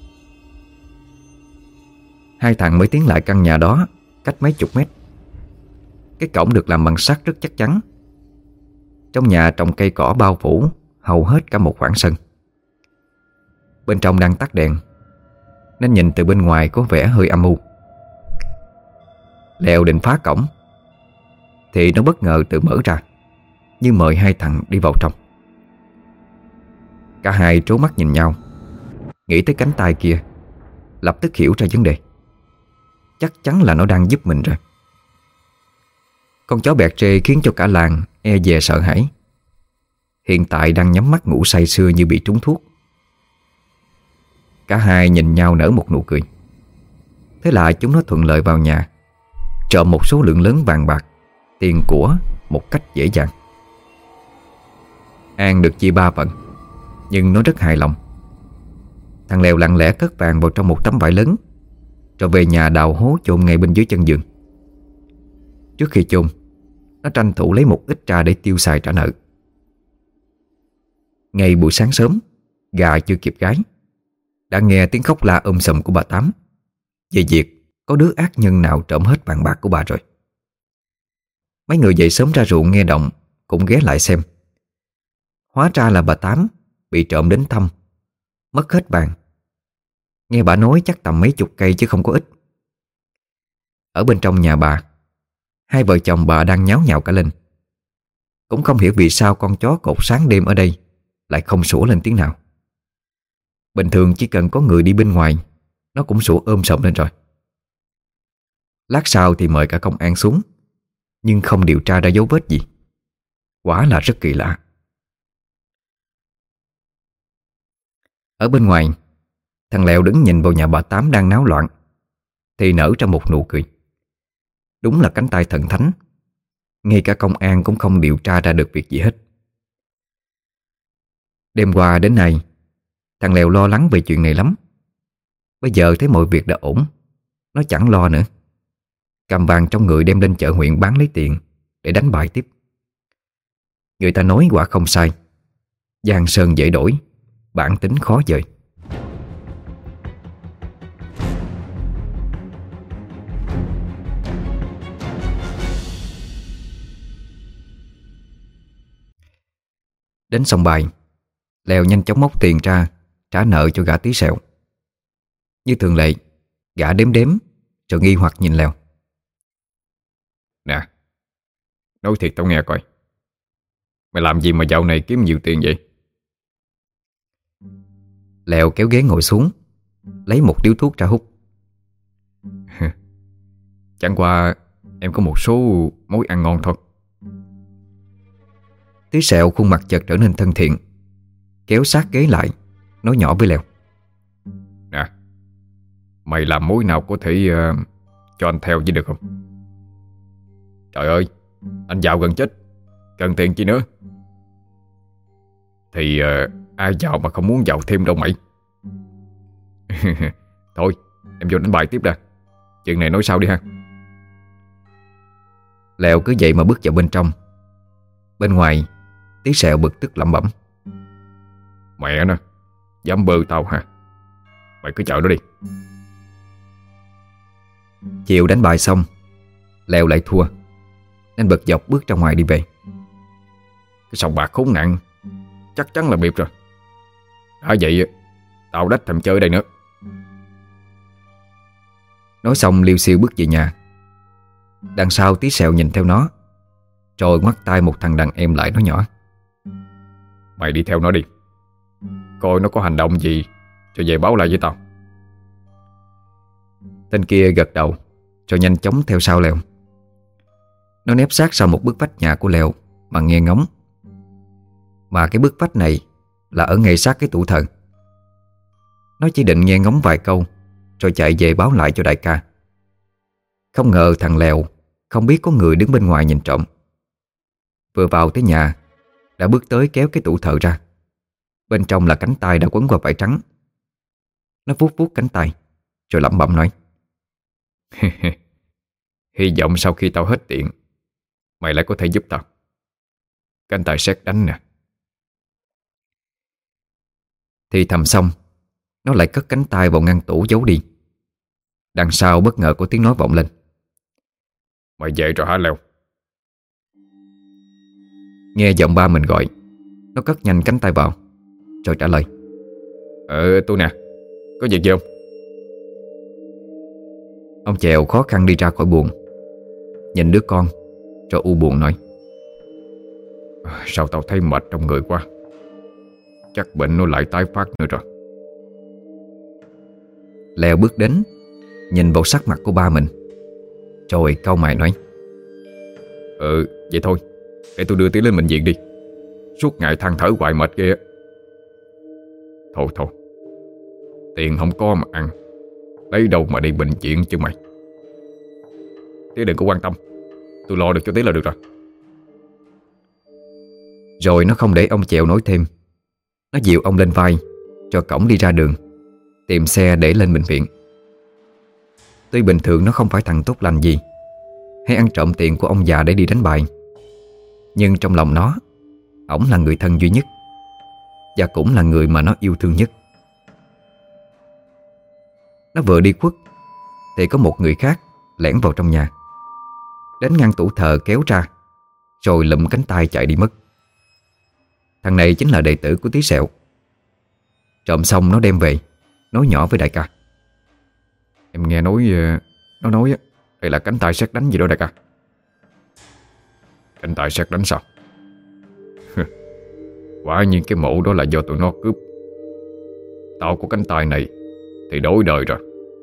Hai thằng mới tiến lại căn nhà đó cách mấy chục mét. Cái cổng được làm bằng sắt rất chắc chắn. Trong nhà trồng cây cỏ bao phủ hầu hết cả một khoảng sân. Bên trong đang tắt đèn nên nhìn từ bên ngoài có vẻ hơi âm u. Lèo định phá cổng thì nó bất ngờ tự mở ra, như mời hai thằng đi vào trong. Cả hai trố mắt nhìn nhau, nghĩ tới cánh tay kia, lập tức hiểu ra vấn đề. Chắc chắn là nó đang giúp mình rồi. Con chó bẹt rê khiến cho cả làng e dè sợ hãi. Hiện tại đang nhắm mắt ngủ say sưa như bị trúng thuốc. Cả hai nhìn nhau nở một nụ cười. Thế là chúng nó thuận lợi vào nhà, trộm một số lượng lớn vàng bạc, tiền của một cách dễ dàng. An được chia ba phần, nhưng nó rất hài lòng. Thằng Lèo lặng lẽ cất vàng vào trong một tấm vải lớn, rồi về nhà đào hố chôn ngay bên dưới chân giường. Trước khi chôn, nó tranh thủ lấy một ít ra để tiêu xài trả nợ. Ngay buổi sáng sớm, gà chưa kịp gáy, đã nghe tiếng khóc la um sùm của bà Tám về việc có đứa ác nhân nào trộm hết vàng bạc của bà rồi. Mấy người dậy sớm ra ruộng nghe động cũng ghé lại xem. Hóa ra là bà Tám bị trộm đến thăm, mất hết vàng. Nghe bà nói chắc tầm mấy chục cây chứ không có ít. Ở bên trong nhà bà, hai vợ chồng bà đang nháo nhào cả lên. Cũng không hiểu vì sao con chó cột sáng đêm ở đây lại không sủa lên tiếng nào. Bình thường chỉ cần có người đi bên ngoài, nó cũng sủa ôm sòm lên rồi. Lát sau thì mời cả công an xuống, nhưng không điều tra ra dấu vết gì. Quả là rất kỳ lạ. Ở bên ngoài, thằng Lèo đứng nhìn vào nhà bà Tám đang náo loạn thì nở ra một nụ cười. Đúng là cánh tay thần thánh. Ngay cả công an cũng không điều tra ra được việc gì hết. Đêm qua đến nay, Thằng Lèo lo lắng về chuyện này lắm. Bây giờ thấy mọi việc đã ổn, nó chẳng lo nữa. Cầm vàng trong người đem lên chợ huyện bán lấy tiền để đánh bài tiếp. Người ta nói quả không sai, giang sơn dễ đổi, bản tính khó dời. Đến sòng bài, Lèo nhanh chóng móc tiền ra trả nợ cho gã tí sẹo. Như thường lệ, gã đếm đếm rồi nghi hoặc nhìn Lèo. Nè, nói thiệt tao nghe coi, mày làm gì mà dạo này kiếm nhiều tiền vậy? Lèo kéo ghế ngồi xuống, lấy một điếu thuốc ra hút. Chẳng qua em có một số mối ăn ngon thôi. Tí sẹo khuôn mặt chợt trở nên thân thiện, kéo sát ghế lại, nói nhỏ với Lèo. Nè, mày làm mối nào có thể uh, cho anh theo chứ được không? Trời ơi, anh giàu gần chết, cần tiền chi nữa. Thì uh, ai giàu mà không muốn giàu thêm đâu mày. Thôi, em vô đánh bài tiếp đã. Chuyện này nói sau đi ha. Lèo cứ vậy mà bước vào bên trong. Bên ngoài, Tí sẹo bực tức lẩm bẩm. Mẹ nó, dám bơ tao hả? Mày cứ chờ đó đi. Chiều đánh bài xong, Lèo lại thua, nên bực dọc bước ra ngoài đi về. Cái sòng bạc khốn nạn, chắc chắn là bịp rồi. Đã vậy, tao đách thèm chơi đây nữa. Nói xong liêu xiêu bước về nhà. Đằng sau Tí sẹo nhìn theo nó, rồi ngoắt tay một thằng đàn em lại nói nhỏ. Mày đi theo nó đi, coi nó có hành động gì rồi về báo lại với tao. Tên kia gật đầu, rồi nhanh chóng theo sau Lèo. Nó nép sát sau một bức vách nhà của Lèo mà nghe ngóng. Mà cái bức vách này là ở ngay sát cái tủ thờ. Nó chỉ định nghe ngóng vài câu rồi chạy về báo lại cho đại ca. Không ngờ thằng Lèo không biết có người đứng bên ngoài nhìn trộm. Vừa vào tới nhà, đã bước tới kéo cái tủ thờ ra. Bên trong là cánh tay đã quấn qua vải trắng. Nó vuốt vuốt cánh tay rồi lẩm bẩm nói. Hy vọng sau khi tao hết tiền, mày lại có thể giúp tao. Cánh tay sét đánh nè. Thì thầm xong, nó lại cất cánh tay vào ngăn tủ giấu đi. Đằng sau bất ngờ có tiếng nói vọng lên. Mày về rồi hả Lèo? Nghe giọng ba mình gọi, nó cất nhanh cánh tay vào rồi trả lời. Ờ tôi nè, có việc gì không? Ông Chèo khó khăn đi ra khỏi buồng, nhìn đứa con rồi u buồn nói. Sao tao thấy mệt trong người quá, chắc bệnh nó lại tái phát nữa rồi. Lèo bước đến, nhìn vào sắc mặt của ba mình, rồi cau mày nói. Ừ vậy thôi, để tôi đưa Tí lên bệnh viện đi. Suốt ngày than thở hoài mệt ghê. Thôi thôi, tiền không có mà ăn, lấy đâu mà đi bệnh viện chứ mày. Tí đừng có quan tâm, tôi lo được cho Tí là được rồi. Rồi nó không để ông Chèo nói thêm. Nó dịu ông lên vai, cho cổng đi ra đường, tìm xe để lên bệnh viện. Tuy bình thường nó không phải thằng tốt lành gì, hay ăn trộm tiền của ông già để đi đánh bài, nhưng trong lòng nó, ổng là người thân duy nhất, và cũng là người mà nó yêu thương nhất. Nó vừa đi khuất thì có một người khác lẻn vào trong nhà, đến ngăn tủ thờ kéo ra, rồi lụm cánh tay chạy đi mất. Thằng này chính là đệ tử của Tí sẹo. Trộm xong nó đem về, nói nhỏ với đại ca. Em nghe nói, nó nói đây là cánh tay sét đánh gì đó đại ca. Cánh tay sét đánh sao? Quả nhiên cái mộ đó là do tụi nó cướp. Tao có cánh tay này thì đổi đời rồi.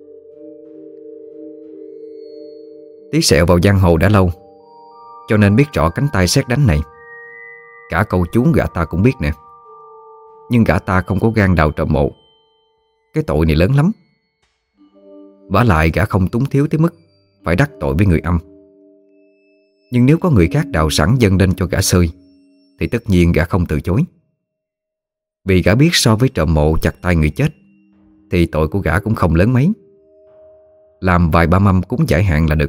Tí sẹo vào giang hồ đã lâu, cho nên biết rõ cánh tay sét đánh này. Cả câu chú gã ta cũng biết nè. Nhưng gã ta không có gan đào trộm mộ. Cái tội này lớn lắm. Vả lại gã không túng thiếu tới mức phải đắc tội với người âm. Nhưng nếu có người khác đào sẵn dâng lên cho gã xơi, thì tất nhiên gã không từ chối. Vì gã biết so với trộm mộ chặt tay người chết thì tội của gã cũng không lớn mấy. Làm vài ba mâm cúng giải hạn là được.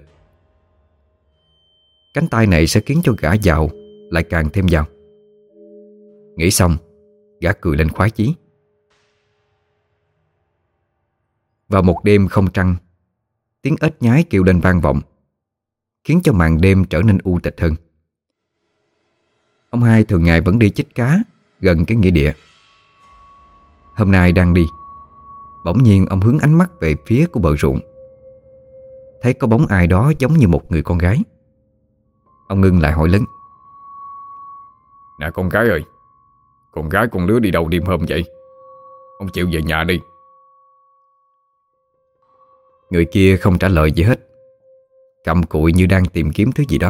Cánh tay này sẽ khiến cho gã giàu lại càng thêm giàu. Nghĩ xong, gã cười lên khoái chí. Vào một đêm không trăng, tiếng ếch nhái kêu lên vang vọng, khiến cho màn đêm trở nên u tịch hơn. Ông hai thường ngày vẫn đi chích cá gần cái nghĩa địa. Hôm nay đang đi, bỗng nhiên ông hướng ánh mắt về phía của bờ ruộng. Thấy có bóng ai đó giống như một người con gái. Ông ngưng lại hỏi lớn: Nè con gái ơi, con gái con đứa đi đâu đêm hôm vậy? Ông chịu về nhà đi. Người kia không trả lời gì hết, cặm cụi như đang tìm kiếm thứ gì đó.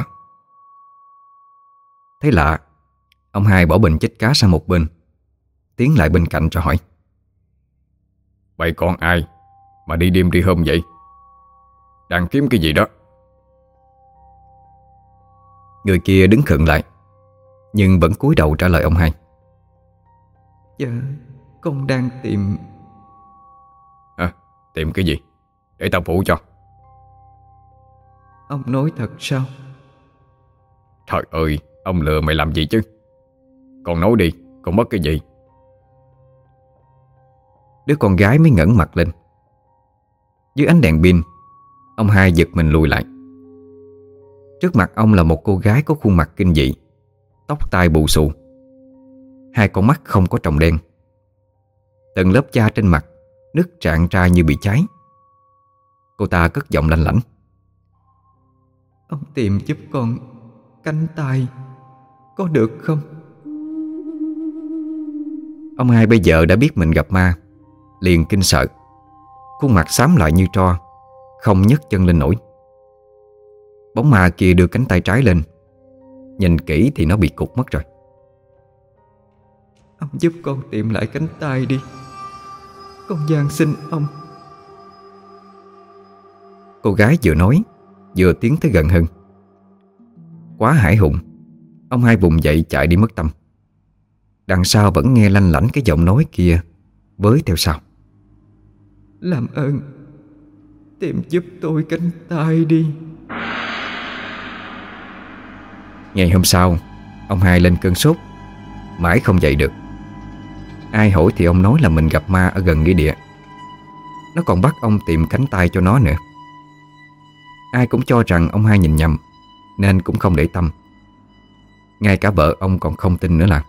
Thấy lạ, ông hai bỏ bình chích cá sang một bên, tiến lại bên cạnh rồi hỏi: Vậy con ai mà đi đêm đi hôm vậy? Đang kiếm cái gì đó? Người kia đứng khựng lại, nhưng vẫn cúi đầu trả lời ông hai: Dạ, con đang tìm... À, tìm cái gì? Để tao phụ cho. Ông nói thật sao? Trời ơi, ông lừa mày làm gì chứ? Con nói đi, con mất cái gì? Đứa con gái mới ngẩng mặt lên. Dưới ánh đèn pin, ông hai giật mình lùi lại. Trước mặt ông là một cô gái có khuôn mặt kinh dị, tóc tai bù xù, hai con mắt không có tròng đen, từng lớp da trên mặt nứt rạn ra như bị cháy. Cô ta cất giọng lanh lảnh: Ông tìm giúp con cánh tay có được không? Ông hai bây giờ đã biết mình gặp ma, liền kinh sợ. Khuôn mặt xám lại như tro, không nhấc chân lên nổi. Bóng ma kia đưa cánh tay trái lên, nhìn kỹ thì nó bị cụt mất rồi. Ông giúp con tìm lại cánh tay đi, con van xin ông. Cô gái vừa nói vừa tiến tới gần hơn. Quá hãi hùng, ông hai vùng dậy chạy đi mất tâm. Đằng sau vẫn nghe lanh lảnh cái giọng nói kia với theo sau: Làm ơn tìm giúp tôi cánh tay đi. Ngày hôm sau, ông hai lên cơn sốt, mãi không dậy được. Ai hỏi thì ông nói là mình gặp ma ở gần nghĩa địa. Nó còn bắt ông tìm cánh tay cho nó nữa. Ai cũng cho rằng ông hai nhìn nhầm, nên cũng không để tâm. Ngay cả vợ ông còn không tin nữa là.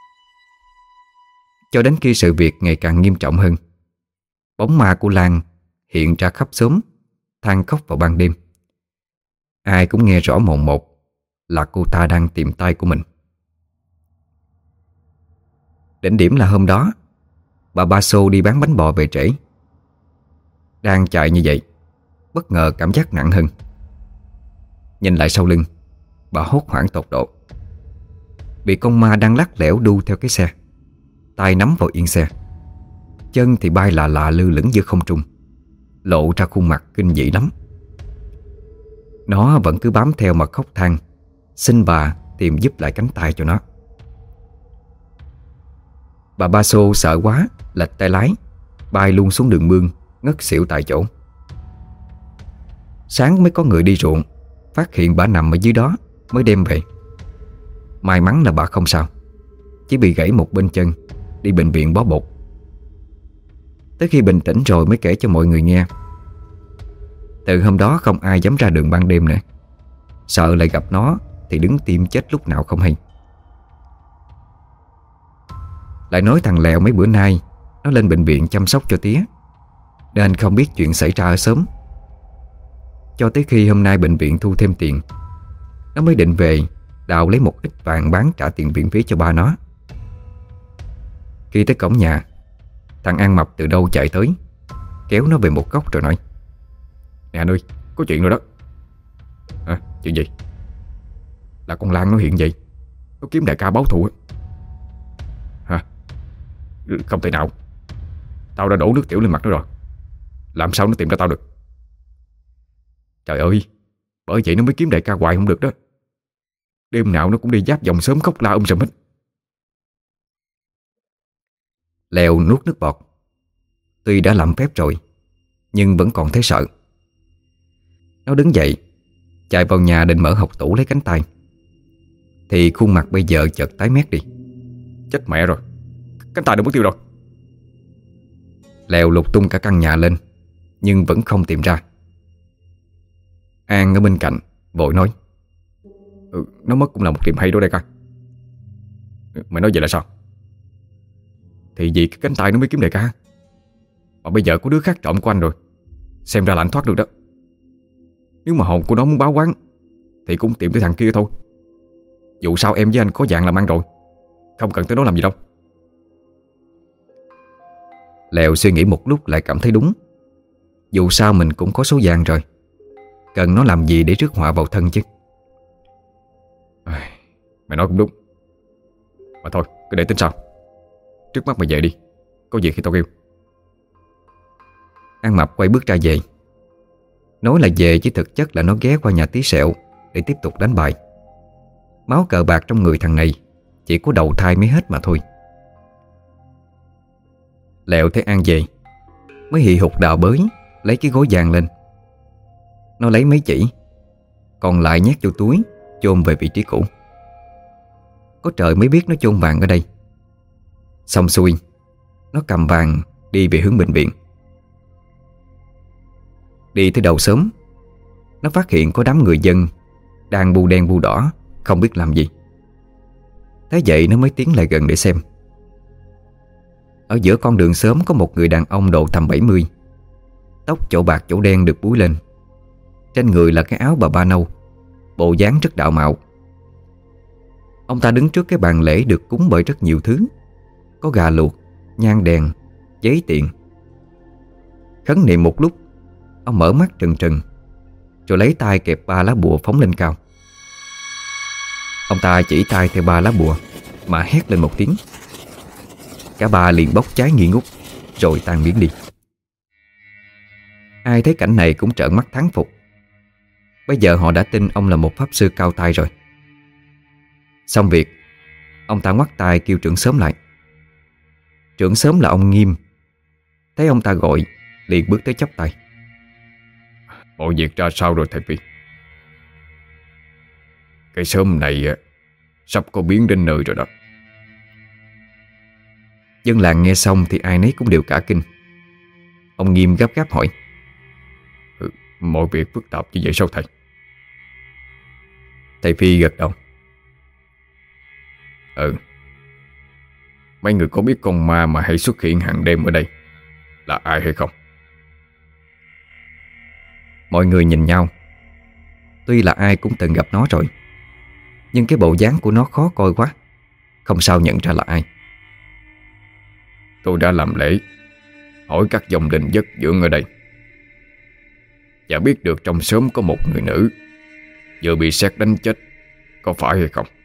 Cho đến khi sự việc ngày càng nghiêm trọng hơn, bóng ma của Lan hiện ra khắp xóm, than khóc vào ban đêm. Ai cũng nghe rõ mồn một là cô ta đang tìm tay của mình. Đỉnh điểm là hôm đó, bà Ba Xô đi bán bánh bò về trễ. Đang chạy như vậy, bất ngờ cảm giác nặng hơn. Nhìn lại sau lưng, bà hốt hoảng tột độ. Bị con ma đang lắc lẻo đu theo cái xe, tay nắm vào yên xe, chân thì bay lạ lạ lơ lửng giữa không trung, lộ ra khuôn mặt kinh dị lắm. Nó vẫn cứ bám theo mà khóc than, xin bà tìm giúp lại cánh tay cho nó. Bà Ba Xô sợ quá, lệch tay lái, bay luôn xuống đường mương, ngất xỉu tại chỗ. Sáng mới có người đi ruộng phát hiện bà nằm ở dưới đó, mới đem về. May mắn là bà không sao, chỉ bị gãy một bên chân, đi bệnh viện bó bột. Tới khi bình tĩnh rồi mới kể cho mọi người nghe. Từ hôm đó không ai dám ra đường ban đêm nữa, sợ lại gặp nó thì đứng tim chết lúc nào không hay. Lại nói thằng Lèo mấy bữa nay nó lên bệnh viện chăm sóc cho tía, nên không biết chuyện xảy ra ở xóm. Cho tới khi hôm nay bệnh viện thu thêm tiền, nó mới định về đào lấy một ít vàng bán trả tiền viện phí cho ba nó. Khi tới cổng nhà, thằng Ăn Mập từ đâu chạy tới, kéo nó về một góc rồi nói: Nè anh ơi, có chuyện rồi đó. Hả? Chuyện gì? Là con Lan nó hiện vậy, nó kiếm đại ca báo thù á. Hả? Không thể nào. Tao đã đổ nước tiểu lên mặt nó rồi, làm sao nó tìm ra tao được? Trời ơi, bởi vậy nó mới kiếm đại ca hoài không được đó. Đêm nào nó cũng đi giáp vòng sớm khóc la um sùm hết. Lèo nuốt nước bọt. Tuy đã làm phép rồi, nhưng vẫn còn thấy sợ. Nó đứng dậy, chạy vào nhà định mở hộc tủ lấy cánh tay, thì khuôn mặt bây giờ chợt tái mét đi. Chết mẹ rồi, cánh tay đâu mất tiêu rồi. Lèo lục tung cả căn nhà lên, nhưng vẫn không tìm ra. An ở bên cạnh vội nói: ừ, Nó mất cũng là một điểm hay đó đây ca. Mày nói vậy là sao? Thì vì cái cánh tay nó mới kiếm đại ca. Mà bây giờ có đứa khác trộm của anh rồi, xem ra là anh thoát được đó. Nếu mà hồn của nó muốn báo oán thì cũng tìm tới thằng kia thôi. Dù sao em với anh có dạng làm ăn rồi, không cần tới nó làm gì đâu. Lèo suy nghĩ một lúc lại cảm thấy đúng. Dù sao mình cũng có số vàng rồi, cần nó làm gì để rước họa vào thân chứ. Mày nói cũng đúng. Mà thôi, cứ để tính sau. Trước mắt mày về đi, có việc thì tao kêu. An Mập quay bước ra về. Nói là về chứ thực chất là nó ghé qua nhà Tí Sẹo để tiếp tục đánh bài. Máu cờ bạc trong người thằng này chỉ có đầu thai mới hết mà thôi. Lẹo thấy An về, mới hì hục đào bới lấy cái gối vàng lên. Nó lấy mấy chỉ, còn lại nhét vô túi, chôn về vị trí cũ. Có trời mới biết nó chôn vàng ở đây. Xong xuôi, nó cầm vàng đi về hướng bệnh viện. Đi tới đầu xóm, nó phát hiện có đám người dân đang bu đen bu đỏ, không biết làm gì. Thế vậy nó mới tiến lại gần để xem. Ở giữa con đường xóm có một người đàn ông độ tầm bảy mươi, tóc chỗ bạc chỗ đen được búi lên. Trên người là cái áo bà ba nâu, bộ dáng rất đạo mạo. Ông ta đứng trước cái bàn lễ được cúng bởi rất nhiều thứ. Có gà luộc, nhang đèn, giấy tiền. Khấn niệm một lúc, ông mở mắt trừng trừng, rồi lấy tay kẹp ba lá bùa phóng lên cao. Ông ta chỉ tay theo ba lá bùa mà hét lên một tiếng. Cả ba liền bốc cháy nghi ngút, rồi tan biến đi. Ai thấy cảnh này cũng trợn mắt thán phục. Bây giờ họ đã tin ông là một pháp sư cao tay rồi. Xong việc, ông ta ngoắt tay kêu trưởng xóm lại. Trưởng xóm là ông Nghiêm. Thấy ông ta gọi, liền bước tới chắp tay. Mọi việc ra sao rồi thầy Phi? Cái xóm này sắp có biến đến nơi rồi đó. Dân làng nghe xong thì ai nấy cũng đều cả kinh. Ông Nghiêm gấp gáp hỏi: ừ, Mọi việc phức tạp như vậy sao thầy? Thầy Phi gật đầu. Ừ Mấy người có biết con ma mà hay xuất hiện hàng đêm ở đây là ai hay không? Mọi người nhìn nhau. Tuy là ai cũng từng gặp nó rồi, nhưng cái bộ dáng của nó khó coi quá, không sao nhận ra là ai. Tôi đã làm lễ hỏi các dòng linh giấc dưỡng ở đây, và biết được trong xóm có một người nữ vừa bị sét đánh chết. Có phải hay không?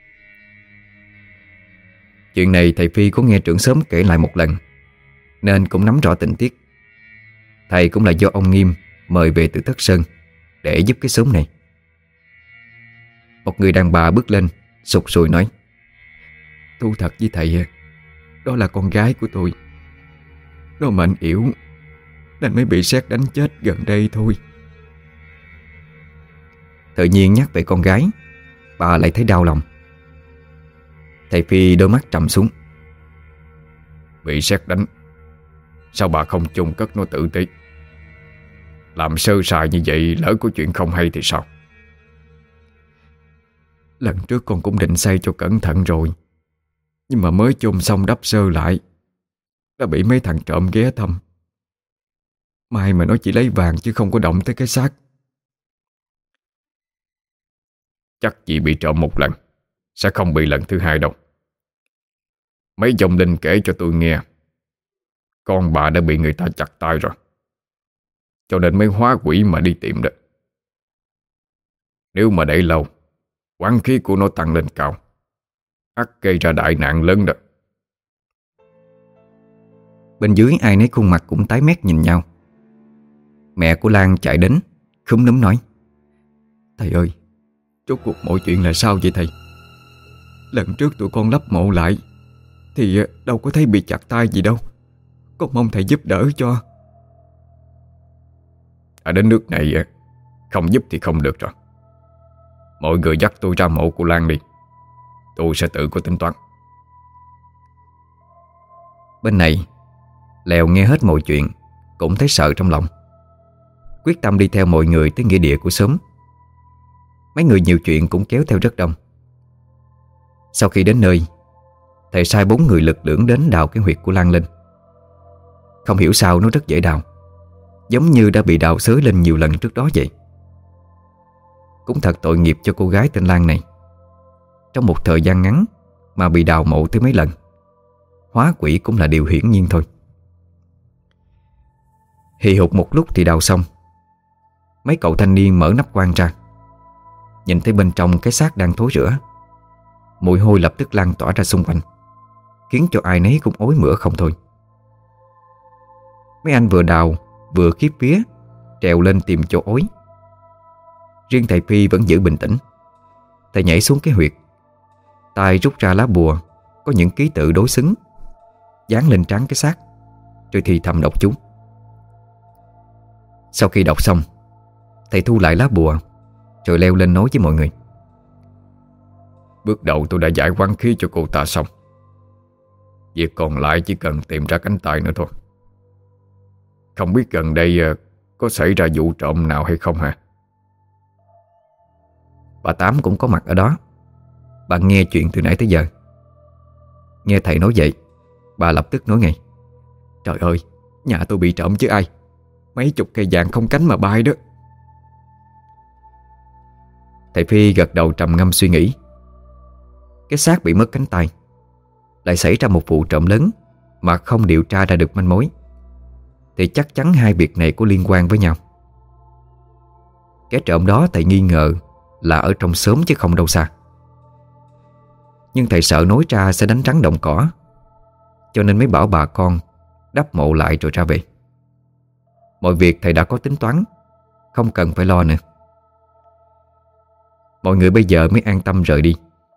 Chuyện này thầy Phi có nghe trưởng xóm kể lại một lần, nên cũng nắm rõ tình tiết. Thầy cũng là do ông Nghiêm mời về từ Thất Sơn để giúp cái xóm này. Một người đàn bà bước lên sụt sùi nói: Thú thật với thầy, đó là con gái của tôi. Nó mệnh yếu nên mới bị sét đánh chết gần đây thôi. Tự nhiên nhắc về con gái, bà lại thấy đau lòng. Thầy Phi đôi mắt trầm xuống. Bị sét đánh, sao bà không chôn cất nó tử tế? Làm sơ sài như vậy lỡ có chuyện không hay thì sao? Lần trước con cũng định xây cho cẩn thận rồi, nhưng mà mới chôn xong đắp sơ lại đã bị mấy thằng trộm ghé thăm. May mà nó chỉ lấy vàng chứ không có động tới cái xác. Chắc chỉ bị trộm một lần, sẽ không bị lần thứ hai đâu. Mấy dòng linh kể cho tôi nghe, con bà đã bị người ta chặt tay rồi, cho nên mới hóa quỷ mà đi tìm đó. Nếu mà để lâu, oán khí của nó tăng lên cao, ắt gây ra đại nạn lớn đó. Bên dưới ai nấy khuôn mặt cũng tái mét nhìn nhau. Mẹ của Lan chạy đến khúm núm nói: Thầy ơi, rốt cuộc mọi chuyện là sao vậy thầy? Lần trước tụi con lấp mộ lại thì đâu có thấy bị chặt tay gì đâu. Con mong thầy giúp đỡ cho. À, đến nước này không giúp thì không được rồi. Mọi người dắt tôi ra mộ của Lan đi, tôi sẽ tự có tính toán. Bên này Lèo nghe hết mọi chuyện cũng thấy sợ trong lòng, quyết tâm đi theo mọi người tới nghĩa địa của xóm. Mấy người nhiều chuyện cũng kéo theo rất đông. Sau khi đến nơi, thầy sai bốn người lực lưỡng đến đào cái huyệt của Lan lên. Không hiểu sao nó rất dễ đào, giống như đã bị đào xới lên nhiều lần trước đó vậy. Cũng thật tội nghiệp cho cô gái tên Lan này. Trong một thời gian ngắn mà bị đào mộ tới mấy lần, hóa quỷ cũng là điều hiển nhiên thôi. Hì hục một lúc thì đào xong. Mấy cậu thanh niên mở nắp quan ra, nhìn thấy bên trong cái xác đang thối rữa. Mùi hôi lập tức lan tỏa ra xung quanh, khiến cho ai nấy cũng ói mửa không thôi. Mấy anh vừa đào vừa khiếp vía trèo lên tìm chỗ ối. Riêng thầy Phi vẫn giữ bình tĩnh. Thầy nhảy xuống cái huyệt, tay rút ra lá bùa có những ký tự đối xứng, dán lên trán cái xác, rồi thì thầm đọc chú. Sau khi đọc xong, thầy thu lại lá bùa, rồi leo lên nói với mọi người. Bước đầu tôi đã giải quán khí cho cô ta xong. Việc còn lại chỉ cần tìm ra cánh tay nữa thôi. Không biết gần đây có xảy ra vụ trộm nào hay không hả? Bà Tám cũng có mặt ở đó. Bà nghe chuyện từ nãy tới giờ. Nghe thầy nói vậy, bà lập tức nói ngay. Trời ơi, nhà tôi bị trộm chứ ai. Mấy chục cây vàng không cánh mà bay đó. Thầy Phi gật đầu trầm ngâm suy nghĩ. Cái xác bị mất cánh tay, lại xảy ra một vụ trộm lớn mà không điều tra ra được manh mối, thì chắc chắn hai việc này có liên quan với nhau. Cái trộm đó thầy nghi ngờ là ở trong xóm chứ không đâu xa. Nhưng thầy sợ nói ra sẽ đánh rắn động cỏ, cho nên mới bảo bà con đắp mộ lại rồi ra về. Mọi việc thầy đã có tính toán, không cần phải lo nữa. Mọi người bây giờ mới an tâm rời đi.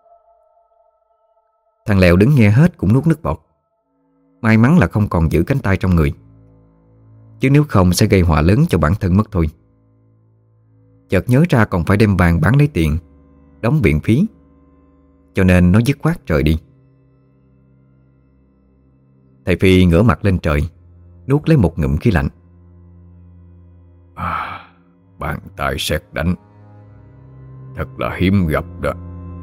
Thằng Lèo đứng nghe hết cũng nuốt nước bọt. May mắn là không còn giữ cánh tay trong người, chứ nếu không sẽ gây họa lớn cho bản thân mất thôi. Chợt nhớ ra còn phải đem vàng bán lấy tiền, đóng viện phí, cho nên nó dứt khoát rời đi. Thầy Phi ngửa mặt lên trời, nuốt lấy một ngụm khí lạnh. À, bàn tay sét đánh, thật là hiếm gặp đó.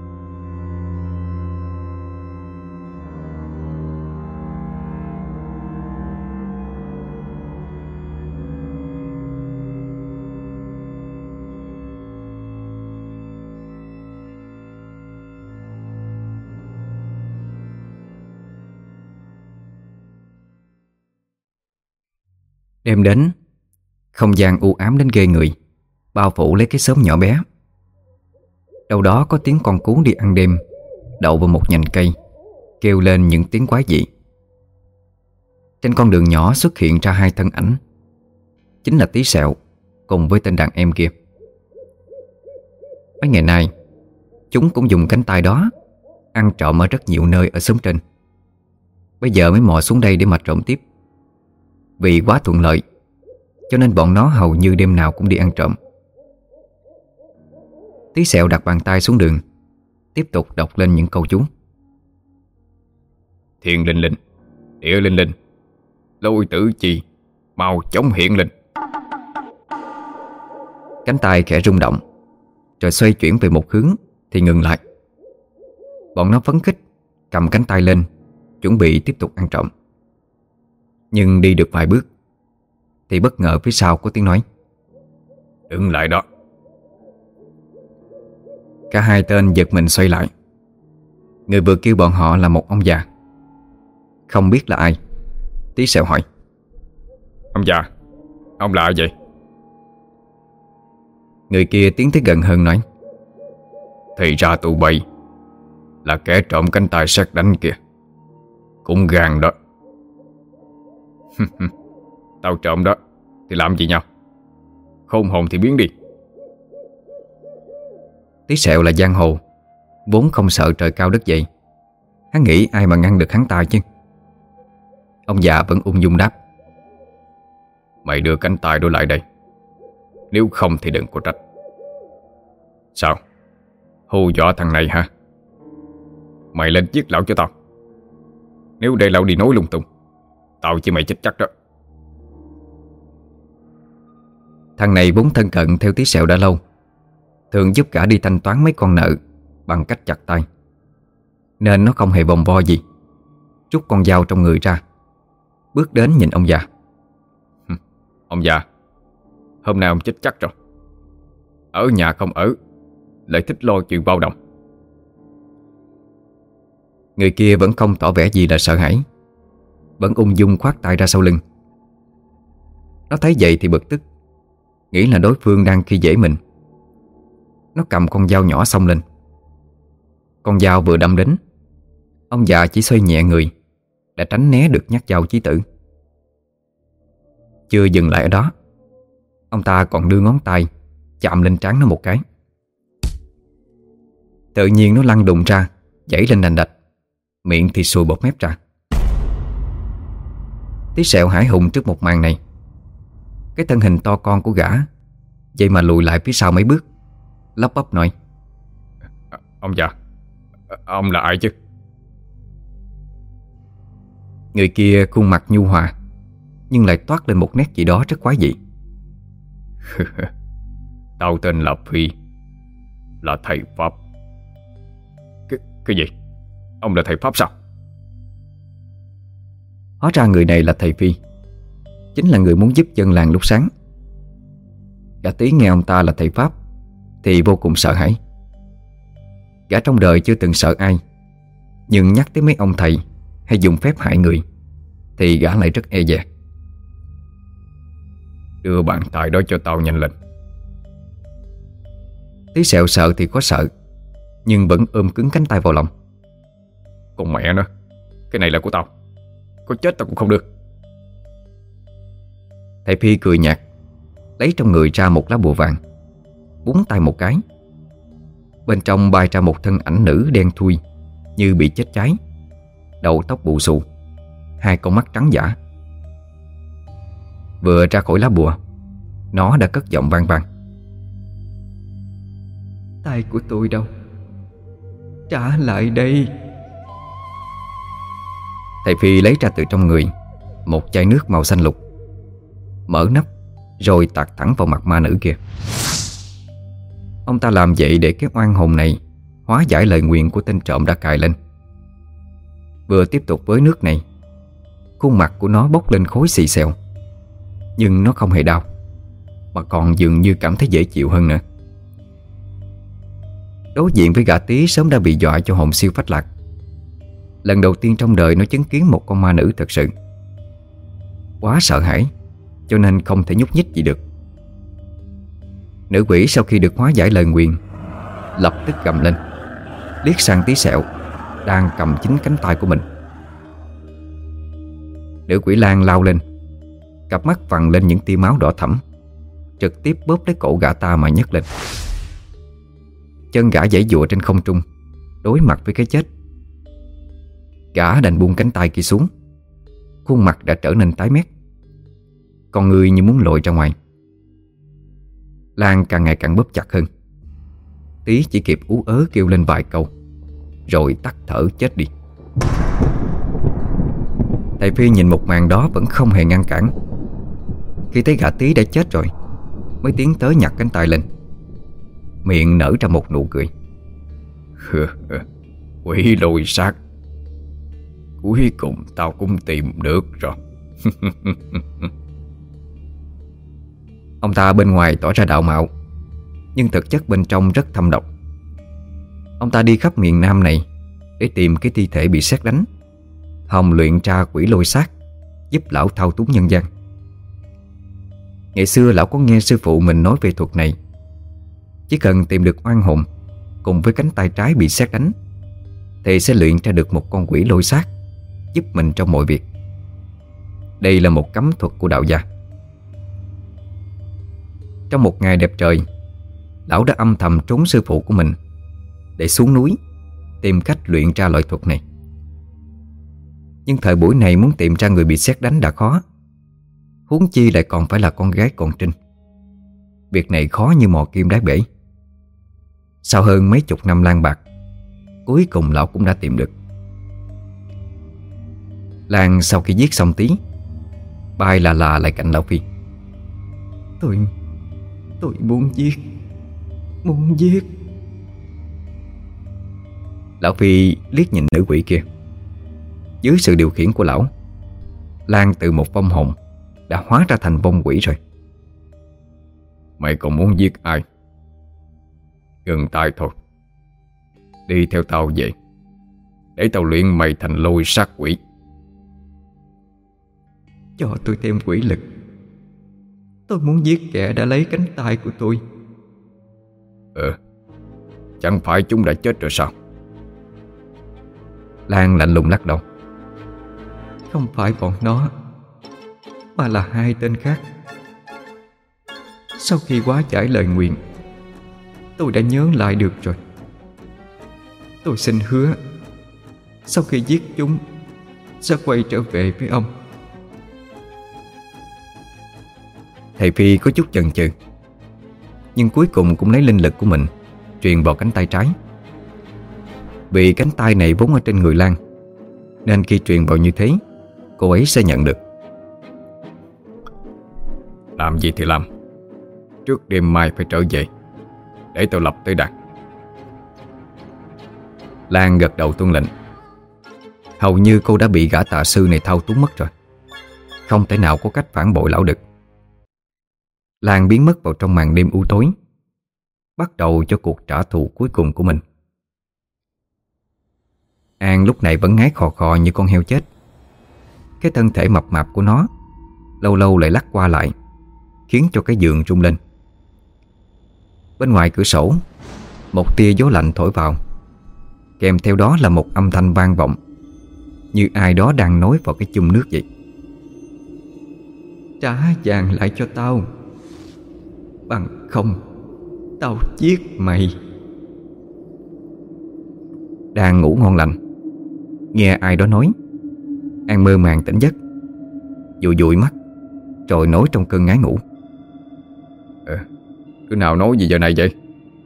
Đêm đến, không gian u ám đến ghê người, bao phủ lấy cái xóm nhỏ bé. Đâu đó có tiếng con cú đi ăn đêm đậu vào một nhành cây, kêu lên những tiếng quái dị. Trên con đường nhỏ xuất hiện ra hai thân ảnh, chính là Tí Sẹo cùng với tên đàn em kia. Mấy ngày nay, chúng cũng dùng cánh tay đó ăn trộm ở rất nhiều nơi ở xóm trên. Bây giờ mới mò xuống đây để mà trộm tiếp. Vì quá thuận lợi, cho nên bọn nó hầu như đêm nào cũng đi ăn trộm. Tí Sẹo đặt bàn tay xuống đường, tiếp tục đọc lên những câu chú. Thiên linh linh, địa linh linh, lôi tử chi, mau chóng hiện linh. Cánh tay khẽ rung động, rồi xoay chuyển về một hướng thì ngừng lại. Bọn nó phấn khích cầm cánh tay lên, chuẩn bị tiếp tục ăn trộm. Nhưng đi được vài bước thì bất ngờ phía sau có tiếng nói. Đừng lại đó. Cả hai tên giật mình xoay lại. Người vừa kêu bọn họ là một ông già. Không biết là ai, Tí Sẹo hỏi. Ông già, ông là ai vậy? Người kia tiến tới gần hơn nói. Thì ra tụi bay là kẻ trộm cánh tay sét đánh kìa. Cũng gan đó. Tao trộm đó thì làm gì nhau? Khôn hồn thì biến đi. Tí Sẹo là giang hồ, vốn không sợ trời cao đất dày, Hắn nghĩ ai mà ngăn được hắn ta chứ. Ông già vẫn ung dung đáp: Mày đưa cánh tay đó lại đây, nếu không thì đừng có trách. Sao? Hù dọa thằng này hả? Mày lên giết lão cho tao. Nếu để lão đi nói lung tung, tao chỉ mày chết chắc đó. Thằng này vốn thân cận theo Tí Sẹo đã lâu, thường giúp gã đi thanh toán mấy con nợ bằng cách chặt tay, nên nó không hề vòng vo gì, rút con dao trong người ra, bước đến nhìn ông già. Ông già, hôm nay ông chết chắc rồi. Ở nhà không ở, lại thích lo chuyện bao đồng. Người kia vẫn không tỏ vẻ gì là sợ hãi, vẫn ung dung khoát tay ra sau lưng. Nó thấy vậy thì bực tức, nghĩ là đối phương đang khi dễ mình. Nó cầm con dao nhỏ xông lên. Con dao vừa đâm đến, ông già chỉ xoay nhẹ người đã tránh né được nhát dao chí tử. Chưa dừng lại ở đó, ông ta còn đưa ngón tay chạm lên trán nó một cái. Tự nhiên nó lăn đùng ra, giãy lên đành đạch, miệng thì sùi bọt mép ra. Tí Sẹo hãi hùng trước một màn này. Cái thân hình to con của gã vậy mà lùi lại phía sau mấy bước, lắp bắp nói: Ông già, ông là ai chứ? Người kia khuôn mặt nhu hòa, nhưng lại toát lên một nét gì đó rất quái dị. Tao tên là Phi, là thầy Pháp. Cái, cái gì? Ông là thầy Pháp sao? Hóa ra người này là thầy Phi, chính là người muốn giúp dân làng lúc sáng. Gã Tí nghe ông ta là thầy Pháp thì vô cùng sợ hãi. Gã trong đời chưa từng sợ ai, nhưng nhắc tới mấy ông thầy hay dùng phép hại người thì gã lại rất e dè. Đưa bàn tay đó cho tao nhanh lên. Tí Sẹo sợ thì có sợ, nhưng vẫn ôm cứng cánh tay vào lòng. Con mẹ nó, cái này là của tao, có chết tao cũng không được. Thầy Phi cười nhạt, lấy trong người ra một lá bùa vàng, búng tay một cái. Bên trong bay ra một thân ảnh nữ đen thui như bị chết cháy, đầu tóc bù xù, hai con mắt trắng dã. Vừa ra khỏi lá bùa, nó đã cất giọng vang vang: Tay của tôi đâu? Trả lại đây. Thầy Phi lấy ra từ trong người một chai nước màu xanh lục, mở nắp rồi tạt thẳng vào mặt ma nữ kia. Ông ta làm vậy để cái oan hồn này hóa giải lời nguyền của tên trộm đã cài lên. Vừa tiếp tục với nước này, khuôn mặt của nó bốc lên khối xì xèo, nhưng nó không hề đau, mà còn dường như cảm thấy dễ chịu hơn nữa. Đối diện với gã Tí sớm đã bị dọa cho hồn siêu phách lạc. Lần đầu tiên trong đời nó chứng kiến một con ma nữ thật sự. Quá sợ hãi cho nên không thể nhúc nhích gì được. Nữ quỷ sau khi được hóa giải lời nguyền lập tức gầm lên, liếc sang Tí Sẹo đang cầm chính cánh tay của mình. Nữ quỷ Lan lao lên, cặp mắt vằn lên những tia máu đỏ thẫm, trực tiếp bóp lấy cổ gã ta mà nhấc lên. Chân gã giãy giụa trên không trung, đối mặt với cái chết. Gã đành buông cánh tay kia xuống, khuôn mặt đã trở nên tái mét, con người như muốn lồi ra ngoài. Lan càng ngày càng bóp chặt hơn. Tí chỉ kịp ú ớ kêu lên vài câu rồi tắt thở chết đi. Thầy Phi nhìn một màn đó vẫn không hề ngăn cản. Khi thấy gã Tí đã chết rồi, mới tiến tới nhặt cánh tay lên, miệng nở ra một nụ cười. Quỷ lôi xác, cuối cùng tao cũng tìm được rồi. Ông ta bên ngoài tỏ ra đạo mạo, nhưng thực chất bên trong rất thâm độc. Ông ta đi khắp miền Nam này để tìm cái thi thể bị sét đánh, hòng luyện ra quỷ lôi xác, giúp lão thao túng nhân gian. Ngày xưa lão có nghe sư phụ mình nói về thuật này. Chỉ cần tìm được oan hồn cùng với cánh tay trái bị sét đánh thì sẽ luyện ra được một con quỷ lôi xác, giúp mình trong mọi việc. Đây là một cấm thuật của đạo gia. Trong một ngày đẹp trời, lão đã âm thầm trốn sư phụ của mình để xuống núi tìm cách luyện ra loại thuật này. Nhưng thời buổi này muốn tìm ra người bị sét đánh đã khó, huống chi lại còn phải là con gái con Trinh. Việc này khó như mò kim đáy bể. Sau hơn mấy chục năm lang bạc, cuối cùng lão cũng đã tìm được. Lan sau khi giết xong Tí, bay là là lại cạnh lão Phi. Tôi Tôi muốn giết Muốn giết Lão Phi liếc nhìn nữ quỷ kia. Dưới sự điều khiển của lão, Lan từ một vong hồn đã hóa ra thành vong quỷ rồi. Mày còn muốn giết ai? Ngừng tay thôi. Đi theo tao về, để tao luyện mày thành lôi sát quỷ. Cho tôi thêm quỷ lực. Tôi muốn giết kẻ đã lấy cánh tay của tôi. Ừ, chẳng phải chúng đã chết rồi sao? Lan lạnh lùng lắc đầu. Không phải bọn nó, mà là hai tên khác. Sau khi hóa giải lời nguyền, tôi đã nhớ lại được rồi. Tôi xin hứa, sau khi giết chúng sẽ quay trở về với ông. Thầy Phi có chút chần chừ, nhưng cuối cùng cũng lấy linh lực của mình truyền vào cánh tay trái. Vì cánh tay này vốn ở trên người Lan, nên khi truyền vào như thế, cô ấy sẽ nhận được. Làm gì thì làm, trước đêm mai phải trở về, để tao lập tới đạt. Lan gật đầu tuân lệnh. Hầu như cô đã bị gã tà sư này thao túng mất rồi, không thể nào có cách phản bội lão được. Lan biến mất vào trong màn đêm u tối, bắt đầu cho cuộc trả thù cuối cùng của mình. An lúc này vẫn ngáy khò khò như con heo chết. Cái thân thể mập mạp của nó lâu lâu lại lắc qua lại, khiến cho cái giường rung lên. Bên ngoài cửa sổ, một tia gió lạnh thổi vào, kèm theo đó là một âm thanh vang vọng, như ai đó đang nói vào cái chum nước vậy. Trả vàng lại cho tao, bằng không tao giết mày. Đang ngủ ngon lành, nghe ai đó nói, An mơ màng tỉnh giấc, dụi dụi mắt, rồi nói trong cơn ngái ngủ. Ờ, cứ nào nói gì giờ này vậy?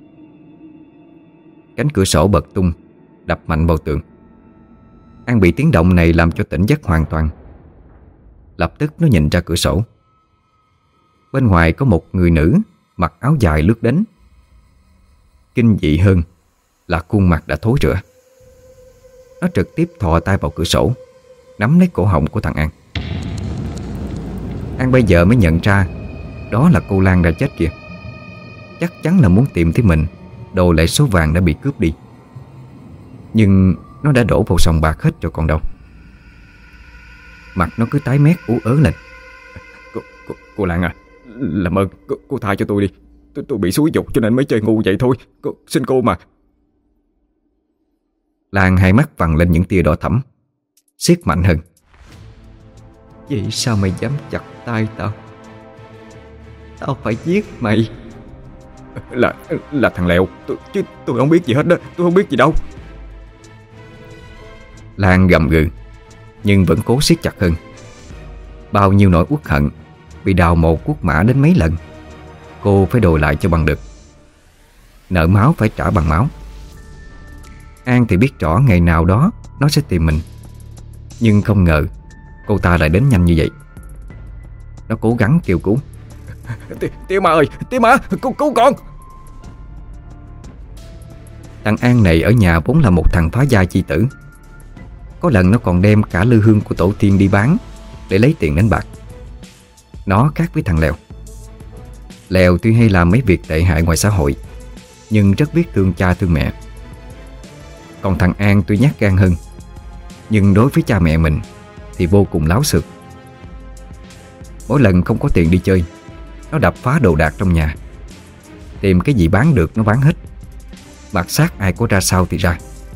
Cánh cửa sổ bật tung, đập mạnh vào tường. An bị tiếng động này làm cho tỉnh giấc hoàn toàn. Lập tức nó nhìn ra cửa sổ. Bên ngoài có một người nữ mặc áo dài lướt đến. Kinh dị hơn là khuôn mặt đã thối rữa. Nó trực tiếp thò tay vào cửa sổ, nắm lấy cổ họng của thằng An. An bây giờ mới nhận ra đó là cô Lan đã chết kìa. Chắc chắn là muốn tìm thấy mình, đồ lại số vàng đã bị cướp đi. Nhưng nó đã đổ vào sòng bạc hết rồi còn đâu. Mặt nó cứ tái mét ú ớ lên. Cô, cô, cô Lan à, làm ơn cô, cô tha cho tôi đi. Tôi, tôi bị xúi dục cho nên mới chơi ngu vậy thôi. Cô, xin cô mà. Lan hai mắt vằn lên những tia đỏ thẫm, siết mạnh hơn. Vậy sao mày dám chặt tay tao? Tao phải giết mày. Là là thằng Lẹo. Tôi, chứ tôi không biết gì hết đó. Tôi không biết gì đâu. Lan gầm gừ, nhưng vẫn cố siết chặt hơn. Bao nhiêu nỗi uất hận bị đào mồ cuốc mã đến mấy lần, cô phải đòi lại cho bằng được. Nợ máu phải trả bằng máu. An thì biết rõ ngày nào đó nó sẽ tìm mình, nhưng không ngờ cô ta lại đến nhanh như vậy. Nó cố gắng kêu cứu. Tiểu Ma ơi, Tiểu Ma, cứu, cứu con. Thằng An này ở nhà vốn là một thằng phá gia chi tử. Có lần nó còn đem cả lư hương của tổ tiên đi bán để lấy tiền đánh bạc. Nó khác với thằng Lèo. Lèo tuy hay làm mấy việc tệ hại ngoài xã hội, nhưng rất biết thương cha thương mẹ. Còn thằng An tuy nhát gan hơn, nhưng đối với cha mẹ mình thì vô cùng láo xược. Mỗi lần không có tiền đi chơi, nó đập phá đồ đạc trong nhà, tìm cái gì bán được nó bán hết, mặc xác ai có ra sao thì ra.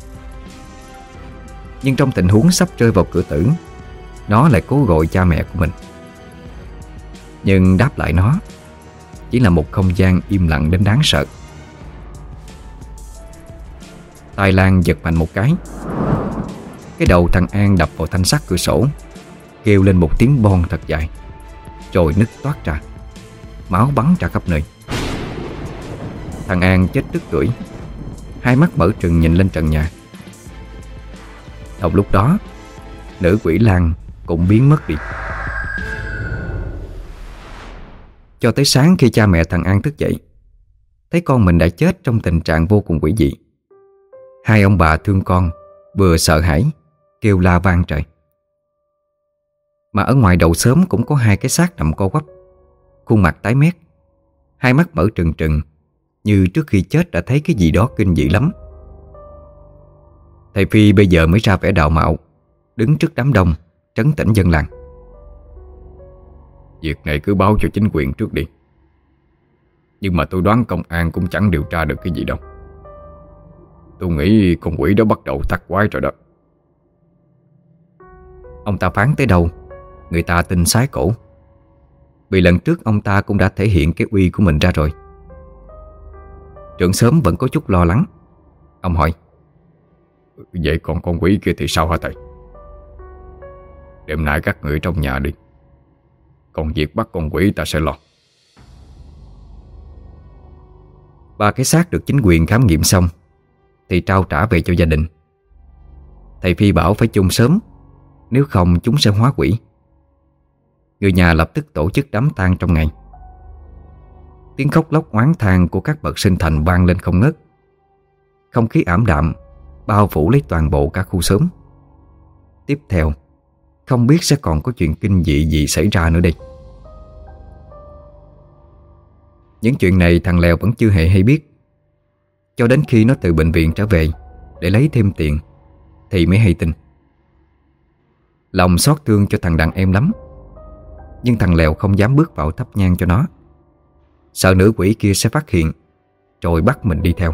Nhưng trong tình huống sắp rơi vào cửa tử, nó lại cố gọi cha mẹ của mình. Nhưng đáp lại nó chỉ là một không gian im lặng đến đáng sợ. Tai Lan giật mạnh một cái. Cái đầu thằng An đập vào thanh sắt cửa sổ, kêu lên một tiếng bon thật dài, rồi nứt toát ra, máu bắn ra khắp nơi. Thằng An chết đứt lưỡi, hai mắt mở trừng nhìn lên trần nhà. Trong lúc đó, nữ quỷ Lan cũng biến mất đi. Cho tới sáng, khi cha mẹ thằng An thức dậy, thấy con mình đã chết trong tình trạng vô cùng quỷ dị. Hai ông bà thương con vừa sợ hãi kêu la vang trời. Mà ở ngoài đầu xóm cũng có hai cái xác nằm co quắp, khuôn mặt tái mét, hai mắt mở trừng trừng, như trước khi chết đã thấy cái gì đó kinh dị lắm. Thầy Phi bây giờ mới ra vẻ đạo mạo, đứng trước đám đông trấn tĩnh dân làng. Việc này cứ báo cho chính quyền trước đi. Nhưng mà tôi đoán công an cũng chẳng điều tra được cái gì đâu. Tôi nghĩ con quỷ đó bắt đầu tắc quái rồi đó. Ông ta phán tới đâu người ta tin sái cổ, vì lần trước ông ta cũng đã thể hiện cái uy của mình ra rồi. Trưởng xóm vẫn có chút lo lắng. Ông hỏi: Vậy còn con quỷ kia thì sao hả thầy? Đêm nay các người trong nhà đi, còn việc bắt con quỷ ta sẽ lo. Ba cái xác được chính quyền khám nghiệm xong thì trao trả về cho gia đình. Thầy Phi bảo phải chôn sớm, nếu không chúng sẽ hóa quỷ. Người nhà lập tức tổ chức đám tang trong ngày. Tiếng khóc lóc oán than của các bậc sinh thành vang lên không ngớt. Không khí ảm đạm bao phủ lấy toàn bộ cả khu xóm. Tiếp theo, không biết sẽ còn có chuyện kinh dị gì xảy ra nữa đây. Những chuyện này thằng Lèo vẫn chưa hề hay biết, cho đến khi nó từ bệnh viện trở về để lấy thêm tiền thì mới hay tin. Lòng xót thương cho thằng đàn em lắm, nhưng thằng Lèo không dám bước vào thắp nhang cho nó, sợ nữ quỷ kia sẽ phát hiện rồi bắt mình đi theo.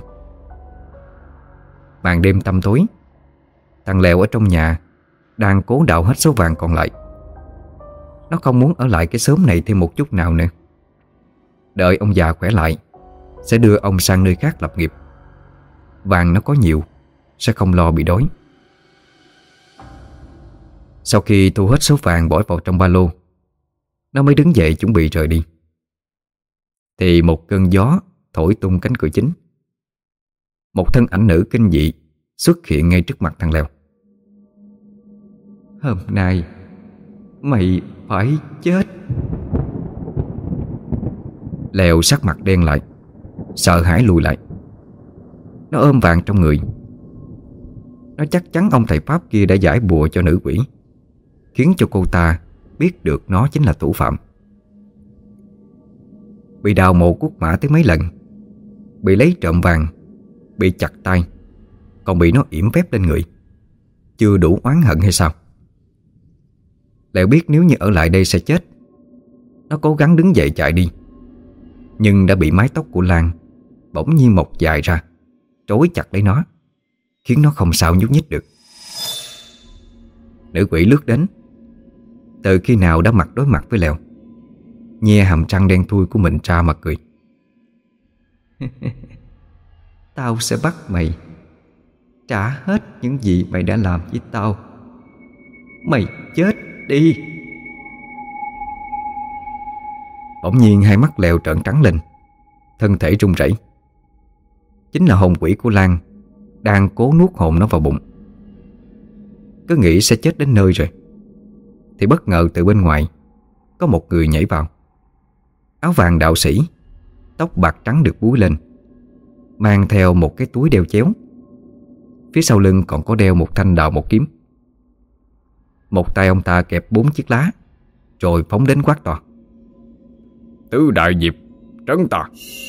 Màn đêm tăm tối, thằng Lèo ở trong nhà đang cố đào hết số vàng còn lại. Nó không muốn ở lại cái xóm này thêm một chút nào nữa. Đợi ông già khỏe lại sẽ đưa ông sang nơi khác lập nghiệp. Vàng nó có nhiều, sẽ không lo bị đói. Sau khi thu hết số vàng bỏ vào trong ba lô, nó mới đứng dậy chuẩn bị rời đi. Thì một cơn gió thổi tung cánh cửa chính. Một thân ảnh nữ kinh dị xuất hiện ngay trước mặt thằng Lèo. Hôm nay mày phải chết. Lèo sắc mặt đen lại, sợ hãi lùi lại. Nó ôm vàng trong người. Nó chắc chắn ông thầy Pháp kia đã giải bùa cho nữ quỷ, khiến cho cô ta biết được nó chính là thủ phạm. Bị đào mộ cuốc mã tới mấy lần, bị lấy trộm vàng, bị chặt tay, còn bị nó yểm phép lên người, chưa đủ oán hận hay sao? Lèo biết nếu như ở lại đây sẽ chết. Nó cố gắng đứng dậy chạy đi, nhưng đã bị mái tóc của Lan bỗng nhiên mọc dài ra, trói chặt lấy nó, khiến nó không sao nhúc nhích được. Nữ quỷ lướt đến. Từ khi nào đã mặt đối mặt với Lèo, nhe hàm răng đen thui của mình ra mà cười. Tao sẽ bắt mày trả hết những gì mày đã làm với tao. Mày chết đi. Bỗng nhiên hai mắt Lèo trợn trắng lên, thân thể run rẩy. Chính là hồn quỷ của Lan đang cố nuốt hồn nó vào bụng. Cứ nghĩ sẽ chết đến nơi rồi, thì bất ngờ từ bên ngoài có một người nhảy vào. Áo vàng đạo sĩ, tóc bạc trắng được búi lên, mang theo một cái túi đeo chéo. Phía sau lưng còn có đeo một thanh đào một kiếm. Một tay ông ta kẹp bốn chiếc lá, rồi phóng đến quát to: Tứ đại diệp trấn ta.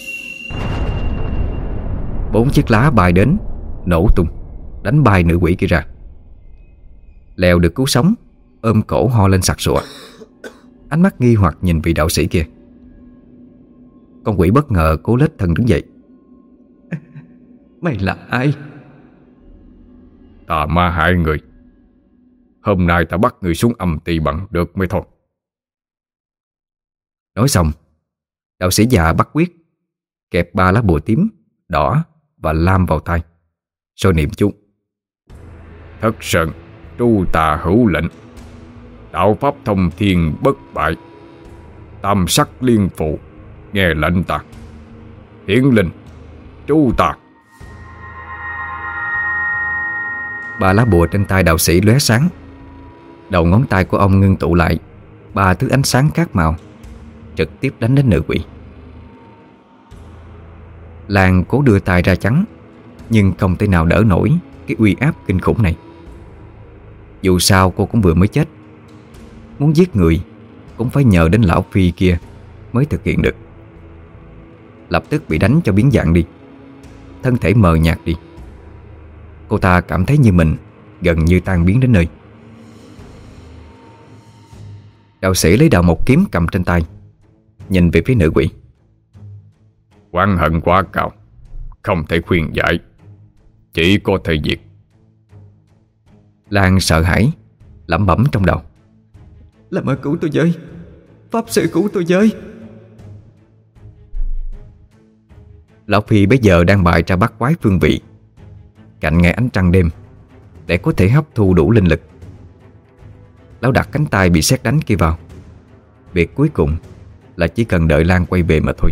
Bốn chiếc lá bay đến, nổ tung, đánh bay nữ quỷ kia ra. Lèo được cứu sống, ôm cổ ho lên sặc sụa, ánh mắt nghi hoặc nhìn vị đạo sĩ kia. Con quỷ bất ngờ cố lết thân đứng dậy. Mày là ai? Ta ma hại người. Hôm nay ta bắt người xuống âm ty bằng được mới thôi. Nói xong, đạo sĩ già bắt quyết, kẹp ba lá bùa tím, đỏ và lam vào tay, rồi niệm chú: Thất Sơn, Tru tà hữu lệnh, đạo pháp thông thiên bất bại, tam sắc liên phụ, nghe lệnh ta. Hiển linh, tru tà. Ba lá bùa trên tay đạo sĩ lóe sáng. Đầu ngón tay của ông ngưng tụ lại ba thứ ánh sáng các màu, trực tiếp đánh đến nữ quỷ. Lan cố đưa tay ra chắn, nhưng không thể nào đỡ nổi cái uy áp kinh khủng này. Dù sao cô cũng vừa mới chết, muốn giết người cũng phải nhờ đến lão Phi kia mới thực hiện được. Lập tức bị đánh cho biến dạng đi, thân thể mờ nhạt đi. Cô ta cảm thấy như mình gần như tan biến đến nơi. Đạo sĩ lấy đạo một kiếm cầm trên tay, nhìn về phía nữ quỷ. Oán hận quá cao, không thể khuyên giải, chỉ có thể diệt. Lan sợ hãi, lẩm bẩm trong đầu. Làm ơn cứu tôi với, pháp sư cứu tôi với. Lão Phi bây giờ đang bày ra bắt quái phương vị cạnh ngay ánh trăng đêm để có thể hấp thu đủ linh lực. Lão đặt cánh tay bị sét đánh kia vào. Việc cuối cùng là chỉ cần đợi Lan quay về mà thôi.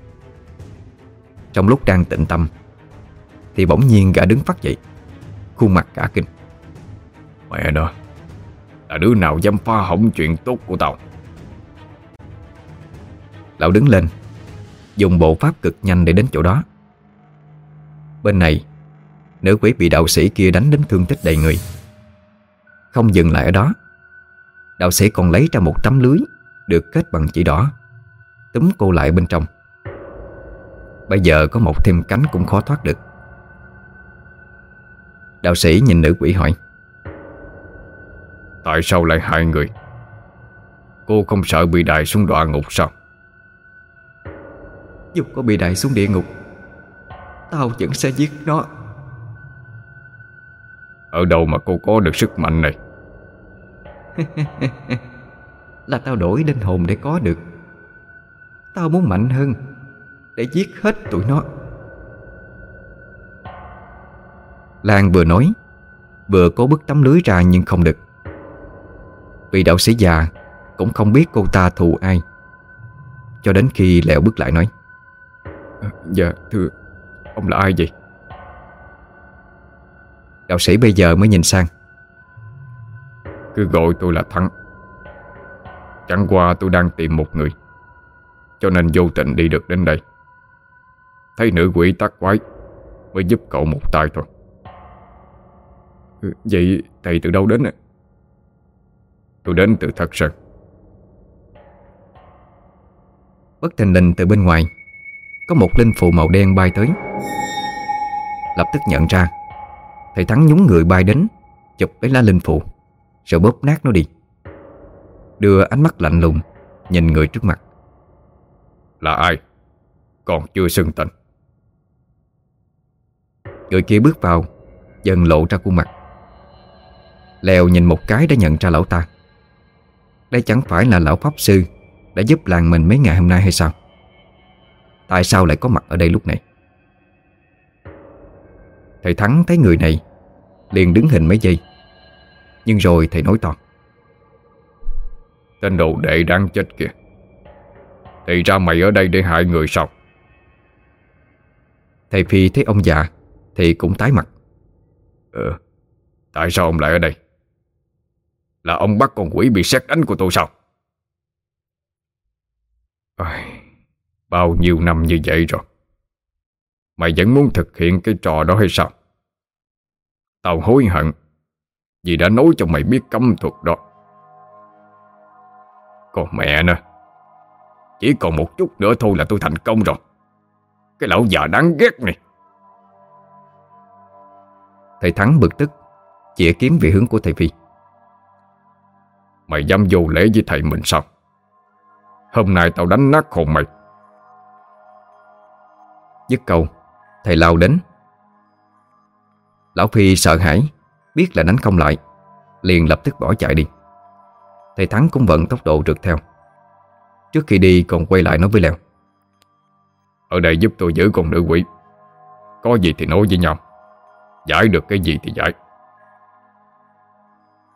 Trong lúc đang tĩnh tâm thì bỗng nhiên gã đứng phắt dậy, khuôn mặt cả kinh. Mẹ đó, là đứa nào dám phá hỏng chuyện tốt của tao? Lão đứng lên, dùng bộ pháp cực nhanh để đến chỗ đó. Bên này, nữ quỷ bị đạo sĩ kia đánh đến thương tích đầy người. Không dừng lại ở đó, đạo sĩ còn lấy ra một tấm lưới được kết bằng chỉ đỏ, túm cô lại bên trong. Bây giờ có một thêm cánh cũng khó thoát được. Đạo sĩ nhìn nữ quỷ hỏi: Tại sao lại hại người? Cô không sợ bị đày xuống đọa ngục sao? Dù có bị đày xuống địa ngục, tao vẫn sẽ giết nó. Ở đâu mà cô có được sức mạnh này? Là tao đổi linh hồn để có được. Tao muốn mạnh hơn để giết hết tụi nó. Lan vừa nói vừa cố bứt tấm lưới ra nhưng không được. Vị đạo sĩ già cũng không biết cô ta thù ai, cho đến khi Lẹo bước lại nói: Dạ thưa, ông là ai vậy? Đạo sĩ bây giờ mới nhìn sang: Cứ gọi tôi là Thắng. Chẳng qua tôi đang tìm một người, cho nên vô tình đi được đến đây. Thấy nữ quỷ tác quái mới giúp cậu một tay thôi. Vậy thầy từ đâu đến ạ? Tôi đến từ Thất Sơn. Bất thình lình từ bên ngoài có một linh phù màu đen bay tới. Lập tức nhận ra, thầy Thắng nhún người bay đến, chụp lấy lá linh phù rồi bóp nát nó đi, đưa ánh mắt lạnh lùng nhìn người trước mặt. Là ai? Còn chưa xưng tên. Người kia bước vào, dần lộ ra khuôn mặt. Lèo nhìn một cái đã nhận ra lão ta. Đây chẳng phải là lão pháp sư đã giúp làng mình mấy ngày hôm nay hay sao? Tại sao lại có mặt ở đây lúc này? Thầy Thắng thấy người này liền đứng hình mấy giây, nhưng rồi thầy nói to: Tên đồ đệ đáng chết kìa, thì ra mày ở đây để hại người sao? Thầy Phi thấy ông già thì cũng tái mặt. Ừ, tại sao ông lại ở đây? Là ông bắt con quỷ bị sét đánh của tôi sao? À, bao nhiêu năm như vậy rồi, mày vẫn muốn thực hiện cái trò đó hay sao? Tao hối hận vì đã nói cho mày biết cấm thuật đó. Còn mẹ nè, chỉ còn một chút nữa thôi là tôi thành công rồi. Cái lão già đáng ghét này. Thầy Thắng bực tức chĩa kiếm về hướng của thầy Phi. Mày dám vô lễ với thầy mình sao? Hôm nay tao đánh nát hồn mày. Dứt câu, thầy lao đến. Lão Phi sợ hãi, biết là đánh không lại, liền lập tức bỏ chạy đi. Thầy Thắng cũng vận tốc độ rượt theo. Trước khi đi còn quay lại nói với Lèo: Ở đây giúp tôi giữ con nữ quỷ, có gì thì nói với nhau, giải được cái gì thì giải.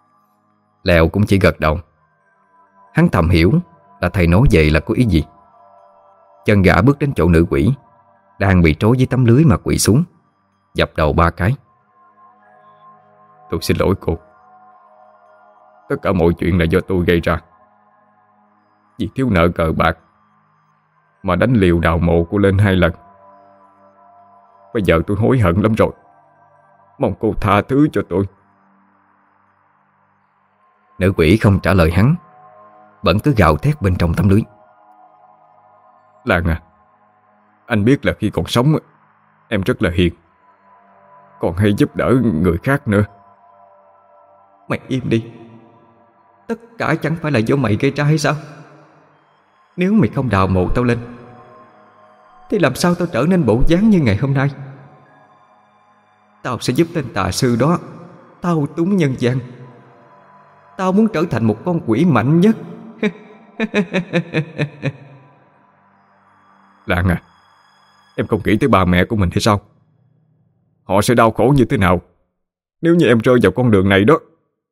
Lèo cũng chỉ gật đầu. Hắn thầm hiểu là thầy nói vậy là có ý gì. Chân gã bước đến chỗ nữ quỷ đang bị trói dưới tấm lưới mà quỵ xuống, dập đầu ba cái. Tôi xin lỗi cô. Tất cả mọi chuyện là do tôi gây ra. Vì thiếu nợ cờ bạc mà đánh liều đào mộ cô lên hai lần. Bây giờ tôi hối hận lắm rồi. Mong cô tha thứ cho tôi. Nữ quỷ không trả lời hắn, vẫn cứ gào thét bên trong tấm lưới. Lan à, anh biết là khi còn sống em rất là hiền, còn hay giúp đỡ người khác nữa. Mày im đi. Tất cả chẳng phải là do mày gây ra hay sao? Nếu mày không đào mộ tao lên thì làm sao tao trở nên bộ dáng như ngày hôm nay? Tao sẽ giúp tên tà sư đó thao túng nhân gian. Tao muốn trở thành một con quỷ mạnh nhất. Lan à, em không nghĩ tới ba mẹ của mình hay sao? Họ sẽ đau khổ như thế nào nếu như em rơi vào con đường này đó.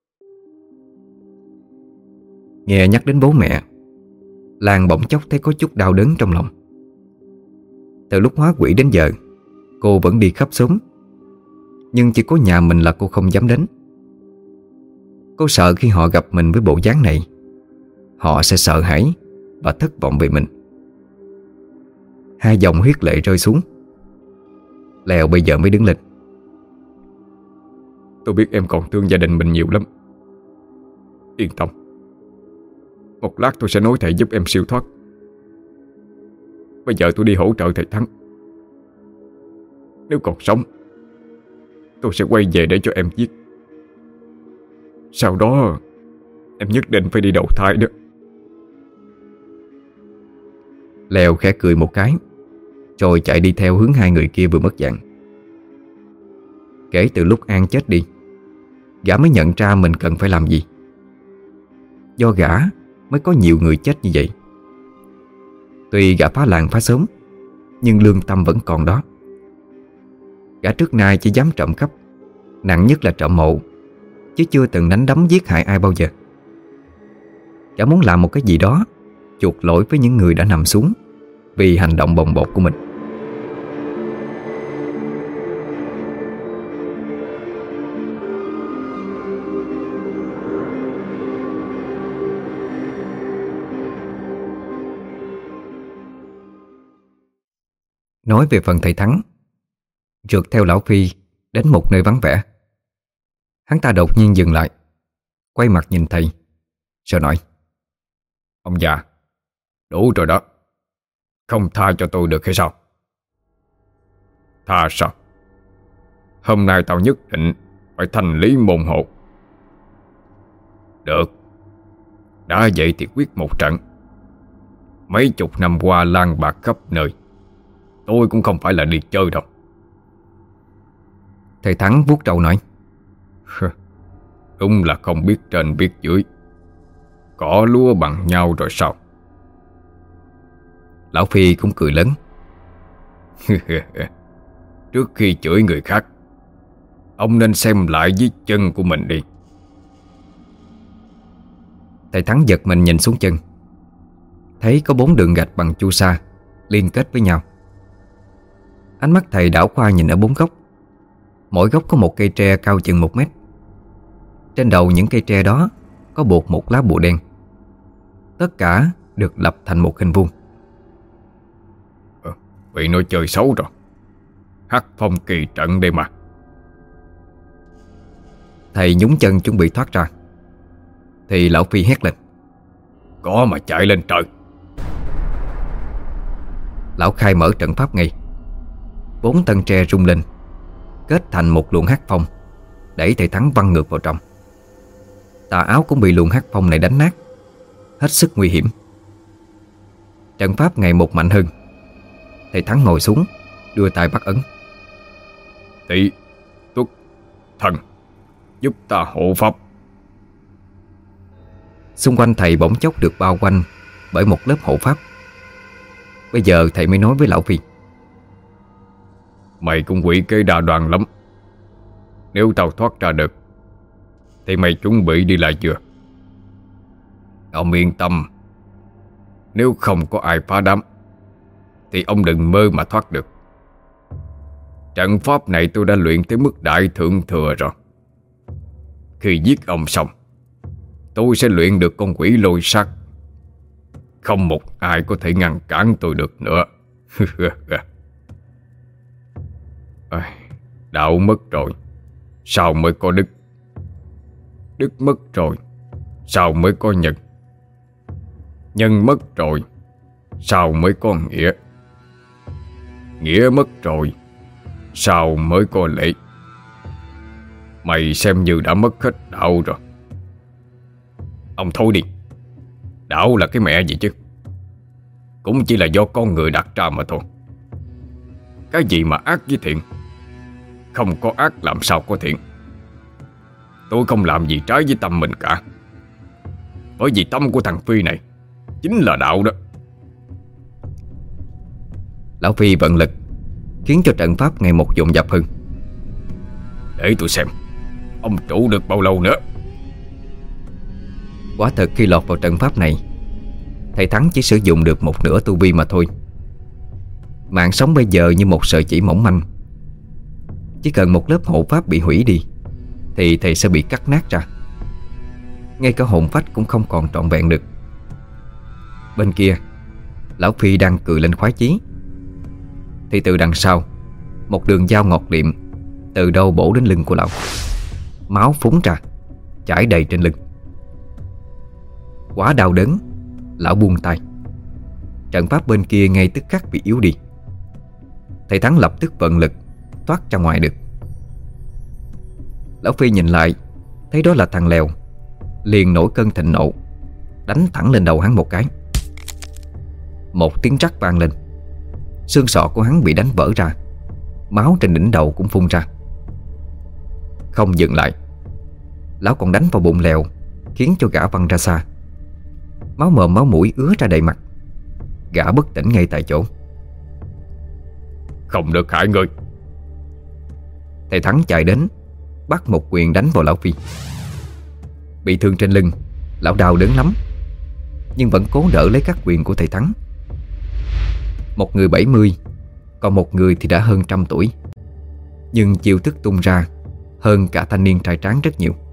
Nghe nhắc đến bố mẹ, Lan bỗng chốc thấy có chút đau đớn trong lòng. Từ lúc hóa quỷ đến giờ, cô vẫn đi khắp xóm, nhưng chỉ có nhà mình là cô không dám đến. Cô sợ khi họ gặp mình với bộ dáng này, họ sẽ sợ hãi và thất vọng về mình. Hai dòng huyết lệ rơi xuống. Lèo bây giờ mới đứng lên. Tôi biết em còn thương gia đình mình nhiều lắm. Yên tâm, một lát tôi sẽ nói thầy giúp em siêu thoát. Bây giờ tôi đi hỗ trợ thầy Thắng. Nếu còn sống, tôi sẽ quay về để cho em giết. Sau đó em nhất định phải đi đầu thai đó. Lèo khẽ cười một cái, rồi chạy đi theo hướng hai người kia vừa mất dạng. Kể từ lúc An chết đi, gã mới nhận ra mình cần phải làm gì. Do gã mới có nhiều người chết như vậy. Tuy gã phá làng phá xóm, nhưng lương tâm vẫn còn đó. Gã trước nay chỉ dám trộm cắp, nặng nhất là trộm mộ, chứ chưa từng đánh đấm giết hại ai bao giờ. Gã muốn làm một cái gì đó chuộc lỗi với những người đã nằm xuống vì hành động bồng bột của mình. Nói về phần thầy Thắng, rượt theo lão Phi đến một nơi vắng vẻ. Hắn ta đột nhiên dừng lại, quay mặt nhìn thầy, rồi nói: Ông già, đủ rồi đó. Không tha cho tôi được hay sao? Tha sao? Hôm nay tao nhất định phải thành lý môn hộ. Được, đã vậy thì quyết một trận. Mấy chục năm qua lang bạc khắp nơi, tôi cũng không phải là đi chơi đâu. Thầy Thắng vuốt râu nói: Đúng là không biết trên biết dưới, cỏ lúa bằng nhau rồi sao? Lão Phi cũng cười lớn: Trước khi chửi người khác, ông nên xem lại dưới chân của mình đi. Thầy Thắng giật mình nhìn xuống chân, thấy có bốn đường gạch bằng chu sa liên kết với nhau. Ánh mắt thầy đảo qua nhìn ở bốn góc. Mỗi góc có một cây tre cao chừng một mét. Trên đầu những cây tre đó có buộc một lá bùa đen. Tất cả được lập thành một hình vuông. ờ, Bị nó chơi xấu rồi. Hắc phong kỳ trận đây mà. Thầy nhúng chân chuẩn bị thoát ra, thì lão Phi hét lên: Có mà chạy lên trời. Lão khai mở trận pháp ngay. Bốn thân tre rung lên, kết thành một luồng hắc phong, đẩy thầy Thắng văng ngược vào trong. Tà áo cũng bị luồng hắc phong này đánh nát, hết sức nguy hiểm. Trận pháp ngày một mạnh hơn. Thầy Thắng ngồi xuống, đưa tay bắt ấn: Tị, tuất, thần, giúp ta hộ pháp. Xung quanh thầy bỗng chốc được bao quanh bởi một lớp hộ pháp. Bây giờ thầy mới nói với lão Phi: Mày cũng quỷ kế đa đoan lắm. Nếu tao thoát ra được thì mày chuẩn bị đi lại chưa? Ông yên tâm, nếu không có ai phá đám thì ông đừng mơ mà thoát được. Trận pháp này tôi đã luyện tới mức đại thượng thừa rồi. Khi giết ông xong, tôi sẽ luyện được con quỷ lôi sát. Không một ai có thể ngăn cản tôi được nữa. Đạo mất rồi, sao mới có đức? Đức mất rồi, sao mới có nhân? Nhân mất rồi, sao mới có nghĩa? Nghĩa mất rồi, sao mới có lễ? Mày xem như đã mất hết đạo rồi. Ông thôi đi. Đạo là cái mẹ gì chứ? Cũng chỉ là do con người đặt ra mà thôi. Cái gì mà ác với thiện? Không có ác làm sao có thiện. Tôi không làm gì trái với tâm mình cả. Bởi vì tâm của thằng Phi này chính là đạo đó. Lão Phi vận lực khiến cho trận pháp ngày một dồn dập hơn. Để tôi xem ông trụ được bao lâu nữa. Quả thật khi lọt vào trận pháp này, thầy Thắng chỉ sử dụng được một nửa tu vi mà thôi. Mạng sống bây giờ như một sợi chỉ mỏng manh. Chỉ cần một lớp hộ pháp bị hủy đi thì thầy sẽ bị cắt nát ra. Ngay cả hồn phách cũng không còn trọn vẹn được. Bên kia, Lão Phi đang cười lên khoái chí thì từ đằng sau, một đường dao ngọt liệm từ đâu bổ đến lưng của lão. Máu phúng ra, chảy đầy trên lưng. Quá đau đớn, lão buông tay. Trận pháp bên kia ngay tức khắc bị yếu đi. Thầy Thắng lập tức vận lực thoát ra ngoài được. Lão Phi nhìn lại, thấy đó là thằng Lèo, liền nổi cơn thịnh nộ, đánh thẳng lên đầu hắn một cái. Một tiếng rắc vang lên, xương sọ của hắn bị đánh vỡ ra, máu trên đỉnh đầu cũng phun ra. Không dừng lại, lão còn đánh vào bụng Lèo, khiến cho gã văng ra xa. Máu mồm máu mũi ứa ra đầy mặt. Gã bất tỉnh ngay tại chỗ. Không được hại người. Thầy Thắng chạy đến, bắt một quyền đánh vào Lão Phi. Bị thương trên lưng, lão đau đớn lắm, nhưng vẫn cố đỡ lấy các quyền của thầy Thắng. Một người bảy mươi, còn một người thì đã hơn trăm tuổi, nhưng chiêu thức tung ra hơn cả thanh niên trai tráng rất nhiều.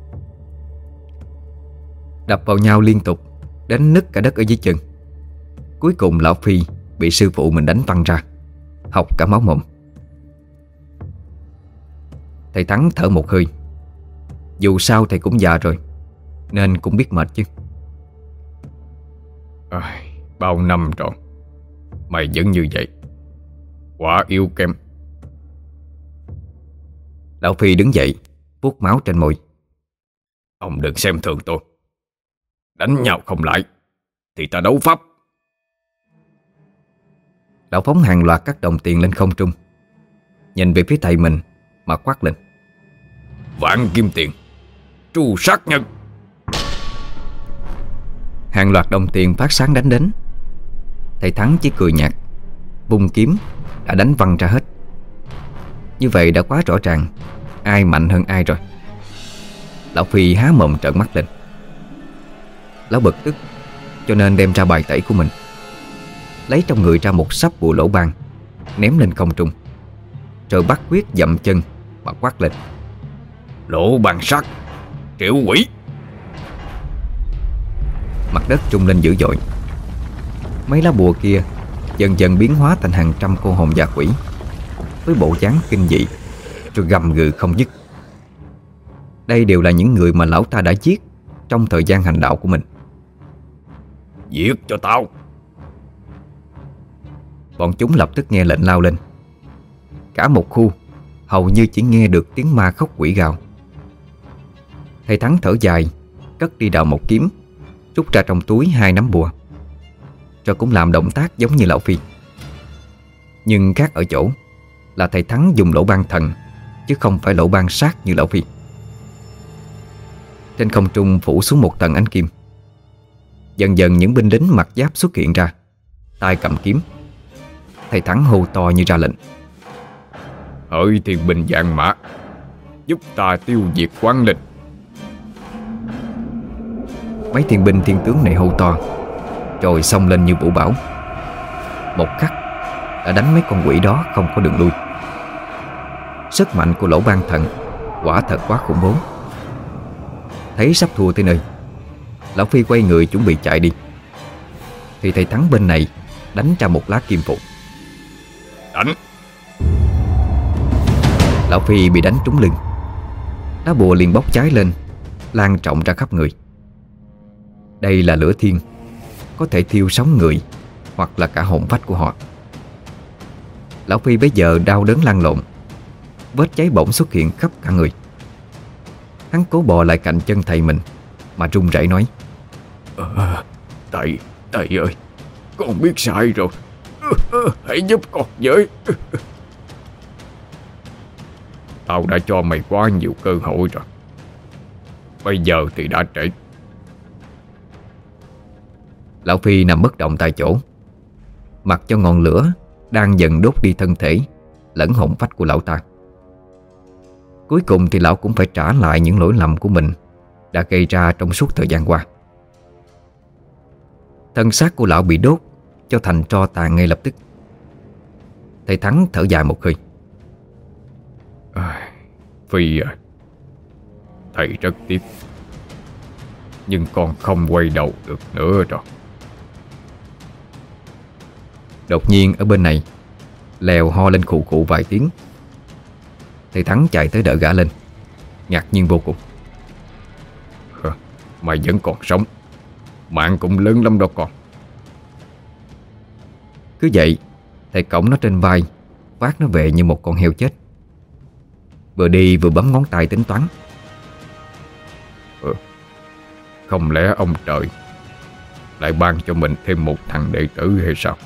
Đập vào nhau liên tục, đánh nứt cả đất ở dưới chân. Cuối cùng Lão Phi bị sư phụ mình đánh văng ra, học cả máu mồm. Thầy Thắng thở một hơi. Dù sao thầy cũng già rồi, nên cũng biết mệt chứ. À, bao năm rồi mày vẫn như vậy, quá yếu kém. Lão Phi đứng dậy, vuốt máu trên môi. Ông đừng xem thường tôi. Đánh nhau không lại thì ta đấu pháp. Lão phóng hàng loạt các đồng tiền lên không trung, nhìn về phía thầy mình mà quát lên: Vạn kim tiền, tru sát nhân. Hàng loạt đồng tiền phát sáng đánh đến. Thầy Thắng chỉ cười nhạt, vung kiếm đã đánh văng ra hết. Như vậy đã quá rõ ràng ai mạnh hơn ai rồi. Lão Phi há mồm trợn mắt lên. Lão bực tức cho nên đem ra bài tẩy của mình, lấy trong người ra một sắp bùa lỗ ban, ném lên không trung, rồi bắt quyết dậm chân mà quát lên: Lỗ ban sát, triệu quỷ. Mặt đất trung lên dữ dội. Mấy lá bùa kia dần dần biến hóa thành hàng trăm cô hồn già quỷ, với bộ dáng kinh dị, rồi gầm gừ không dứt. Đây đều là những người mà lão ta đã giết trong thời gian hành đạo của mình. Giết cho tao. Bọn chúng lập tức nghe lệnh lao lên. Cả một khu hầu như chỉ nghe được tiếng ma khóc quỷ gào. Thầy Thắng thở dài, cất đi đào một kiếm, rút ra trong túi hai nắm bùa, rồi cũng làm động tác giống như Lão Phi. Nhưng khác ở chỗ là thầy Thắng dùng lỗ ban thần, chứ không phải lỗ ban sát như Lão Phi. Trên không trung phủ xuống một tầng ánh kim. Dần dần những binh lính mặc giáp xuất hiện ra, tay cầm kiếm. Thầy Thắng hô to như ra lệnh: Hỡi thiên binh vạn mã, giúp ta tiêu diệt quán linh. Mấy thiên binh thiên tướng này hô to, rồi xông lên như vũ bão. Một khắc đã đánh mấy con quỷ đó không có đường lui. Sức mạnh của Lỗ Ban Thần quả thật quá khủng bố. Thấy sắp thua tới nơi, Lão Phi quay người chuẩn bị chạy đi, thì thầy Thắng bên này đánh ra một lá kim phụ. Đánh! Lão Phi bị đánh trúng lưng. Lá bùa liền bốc cháy lên, lan rộng ra khắp người. Đây là lửa thiên, có thể thiêu sống người hoặc là cả hồn phách của họ. Lão Phi bây giờ đau đớn lăn lộn, vết cháy bỗng xuất hiện khắp cả người. Hắn cố bò lại cạnh chân thầy mình mà run rẩy nói: à, Thầy, thầy ơi, con biết sai rồi. Hãy giúp con với. Tao đã cho mày quá nhiều cơ hội rồi, bây giờ thì đã trễ. Lão Phi nằm bất động tại chỗ, mặc cho ngọn lửa đang dần đốt đi thân thể lẫn hồn phách của lão ta. Cuối cùng thì lão cũng phải trả lại những lỗi lầm của mình đã gây ra trong suốt thời gian qua. Thân xác của lão bị đốt cho thành tro tàn ngay lập tức. Thầy Thắng thở dài một hơi: à, Phi à, thầy rất tiếc, nhưng con không quay đầu được nữa rồi. Đột nhiên ở bên này Lèo ho lên khụ khụ vài tiếng. Thầy Thắng chạy tới đỡ gã lên, ngạc nhiên vô cùng: Mày vẫn còn sống, mạng cũng lớn lắm đó con. Cứ vậy thầy cõng nó trên vai, vác nó về như một con heo chết. Vừa đi vừa bấm ngón tay tính toán: ừ, Không lẽ ông trời lại ban cho mình thêm một thằng đệ tử hay sao?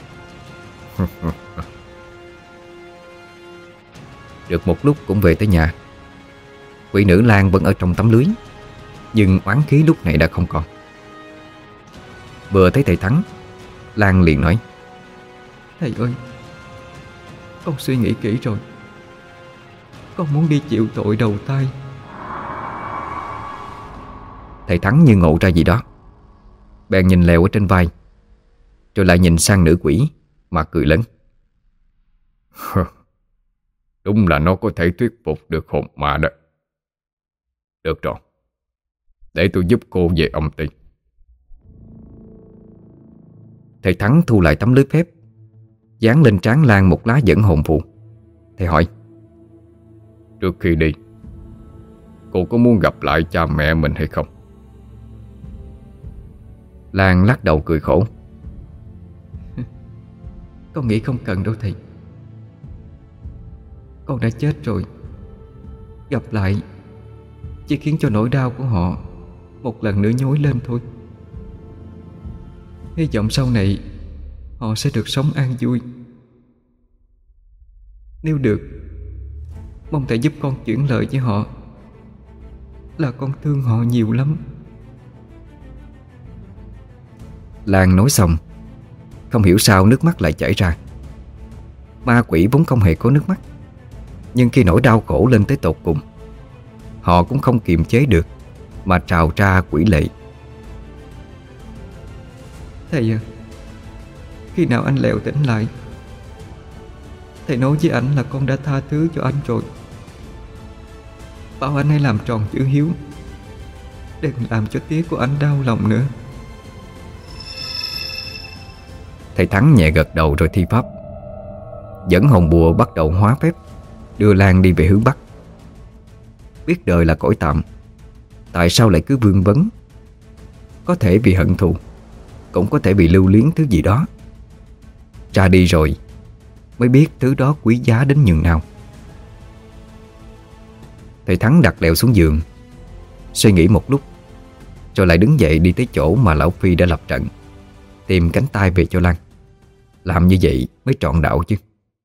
Được một lúc cũng về tới nhà. Quỷ nữ Lan vẫn ở trong tấm lưới, nhưng oán khí lúc này đã không còn. Vừa thấy thầy Thắng, Lan liền nói: Thầy ơi, con suy nghĩ kỹ rồi, con muốn đi chịu tội đầu thai. Thầy Thắng như ngộ ra gì đó, bèn nhìn Lèo ở trên vai, rồi lại nhìn sang nữ quỷ mà cười lớn: Đúng là nó có thể thuyết phục được hồn ma đó. Được rồi, để tôi giúp cô về âm ty. Thầy Thắng thu lại tấm lưới phép, dán lên trán Lan một lá dẫn hồn phù. Thầy hỏi: Trước khi đi, cô có muốn gặp lại cha mẹ mình hay không? Lan lắc đầu cười khổ: Con nghĩ không cần đâu thầy. Con đã chết rồi, gặp lại chỉ khiến cho nỗi đau của họ một lần nữa nhối lên thôi. Hy vọng sau này họ sẽ được sống an vui. Nếu được, mong thầy giúp con chuyển lời với họ là con thương họ nhiều lắm. Lan nói xong, không hiểu sao nước mắt lại chảy ra. Ma quỷ vốn không hề có nước mắt, nhưng khi nỗi đau khổ lên tới tột cùng, họ cũng không kiềm chế được mà trào ra quỷ lệ. Thầy à, khi nào anh Lèo tỉnh lại, thầy nói với ảnh là con đã tha thứ cho anh rồi. Bảo anh hãy làm tròn chữ hiếu, đừng làm cho tía của anh đau lòng nữa. Thầy Thắng nhẹ gật đầu rồi thi pháp, dẫn hồn bùa bắt đầu hóa phép, đưa Lan đi về hướng Bắc. Biết đời là cõi tạm, tại sao lại cứ vương vấn? Có thể vì hận thù, cũng có thể vì lưu luyến thứ gì đó. Ra đi rồi mới biết thứ đó quý giá đến nhường nào. Thầy Thắng đặt Lèo xuống giường, suy nghĩ một lúc, rồi lại đứng dậy đi tới chỗ mà Lão Phi đã lập trận, tìm cánh tay về cho Lan. Làm như vậy mới trọn đạo chứ.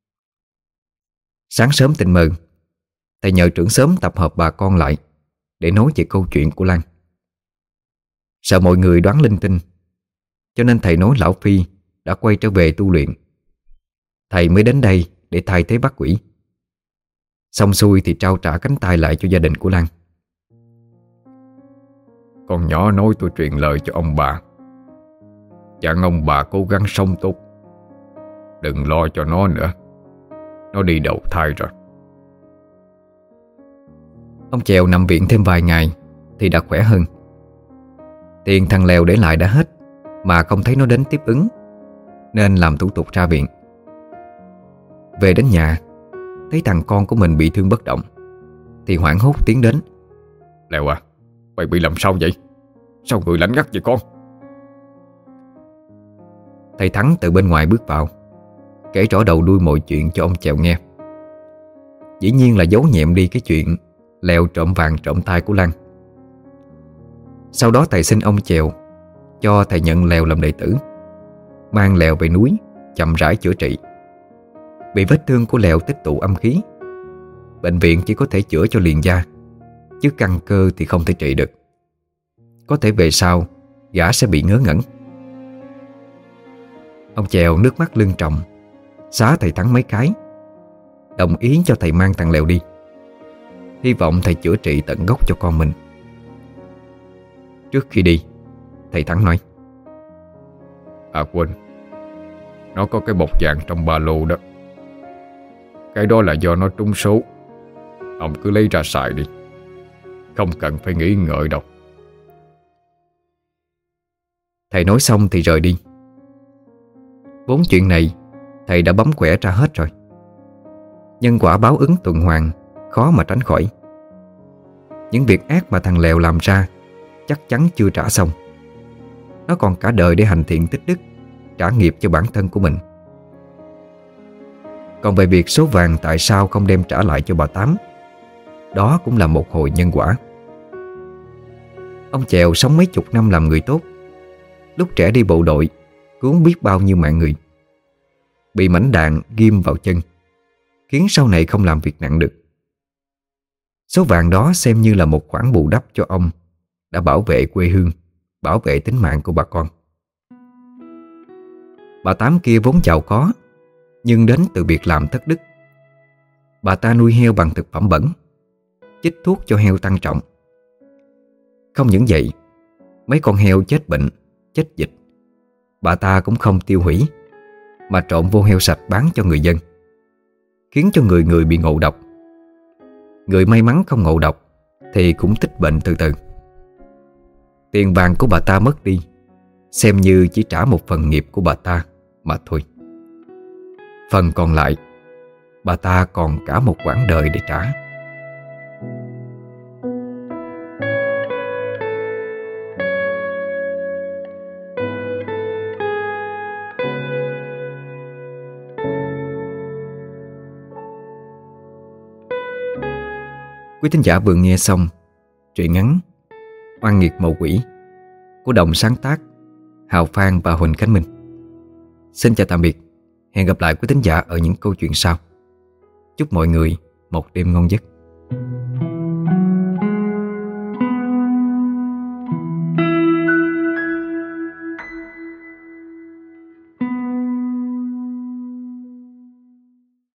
Sáng sớm tỉnh mơ, thầy nhờ trưởng xóm tập hợp bà con lại để nói về câu chuyện của Lan. Sợ mọi người đoán linh tinh, cho nên thầy nói Lão Phi đã quay trở về tu luyện. Thầy mới đến đây để thay thế bắt quỷ. Xong xuôi thì trao trả cánh tay lại cho gia đình của Lan. con nhỏ nói tôi truyền lời cho ông bà, dặn ông bà cố gắng sống tốt, đừng lo cho nó nữa. Nó đi đầu thai rồi. Ông Chèo nằm viện thêm vài ngày thì đã khỏe hơn. Tiền thằng Lèo để lại đã hết mà không thấy nó đến tiếp ứng, nên làm thủ tục ra viện. Về đến nhà, thấy thằng con của mình bị thương bất động thì hoảng hốt tiến đến. Lèo à, mày bị làm sao vậy? Sao người lạnh ngắt vậy con? Thầy Thắng từ bên ngoài bước vào, kể rõ đầu đuôi mọi chuyện cho ông Chèo nghe. Dĩ nhiên là giấu nhẹm đi cái chuyện Lèo trộm vàng trộm tai của Lan. Sau đó thầy xin ông Chèo cho thầy nhận Lèo làm đệ tử, mang Lèo về núi chậm rãi chữa trị. Bị vết thương của Lèo tích tụ âm khí, bệnh viện chỉ có thể chữa cho liền da, chứ căn cơ thì không thể trị được. Có thể về sau gã sẽ bị ngớ ngẩn. Ông Chèo nước mắt lưng tròng xá thầy Thắng mấy cái, đồng ý cho thầy mang thằng Lèo đi, hy vọng thầy chữa trị tận gốc cho con mình. Trước khi đi, thầy Thắng nói: À quên, nó có cái bọc vàng trong ba lô đó. Cái đó là do nó trúng số. Ông cứ lấy ra xài đi, không cần phải nghĩ ngợi đâu. Thầy nói xong thì rời đi. Vốn chuyện này thầy đã bấm quẻ ra hết rồi. Nhân quả báo ứng tuần hoàn, khó mà tránh khỏi. Những việc ác mà thằng Lèo làm ra chắc chắn chưa trả xong. Nó còn cả đời để hành thiện tích đức, trả nghiệp cho bản thân của mình. Còn về việc số vàng tại sao không đem trả lại cho bà Tám, đó cũng là một hồi nhân quả. Ông Chèo sống mấy chục năm làm người tốt. Lúc trẻ đi bộ đội, cứu biết bao nhiêu mạng người. Bị mảnh đạn ghim vào chân, khiến sau này không làm việc nặng được. Số vàng đó xem như là một khoản bù đắp cho ông đã bảo vệ quê hương, bảo vệ tính mạng của bà con. Bà Tám kia vốn giàu có, nhưng đến từ việc làm thất đức. Bà ta nuôi heo bằng thực phẩm bẩn, chích thuốc cho heo tăng trọng. Không những vậy, mấy con heo chết bệnh, chết dịch, bà ta cũng không tiêu hủy, mà trộn vô heo sạch bán cho người dân, khiến cho người người bị ngộ độc. Người may mắn không ngộ độc thì cũng tích bệnh từ từ. Tiền vàng của bà ta mất đi, xem như chỉ trả một phần nghiệp của bà ta mà thôi. Phần còn lại, bà ta còn cả một quãng đời để trả. Quý thính giả vừa nghe xong truyện ngắn Oan nghiệt mầu quỷ của Đồng sáng tác Hào Phan và Huỳnh Khánh Minh. Xin chào tạm biệt. Hẹn gặp lại quý thính giả ở những câu chuyện sau. Chúc mọi người một đêm ngon giấc.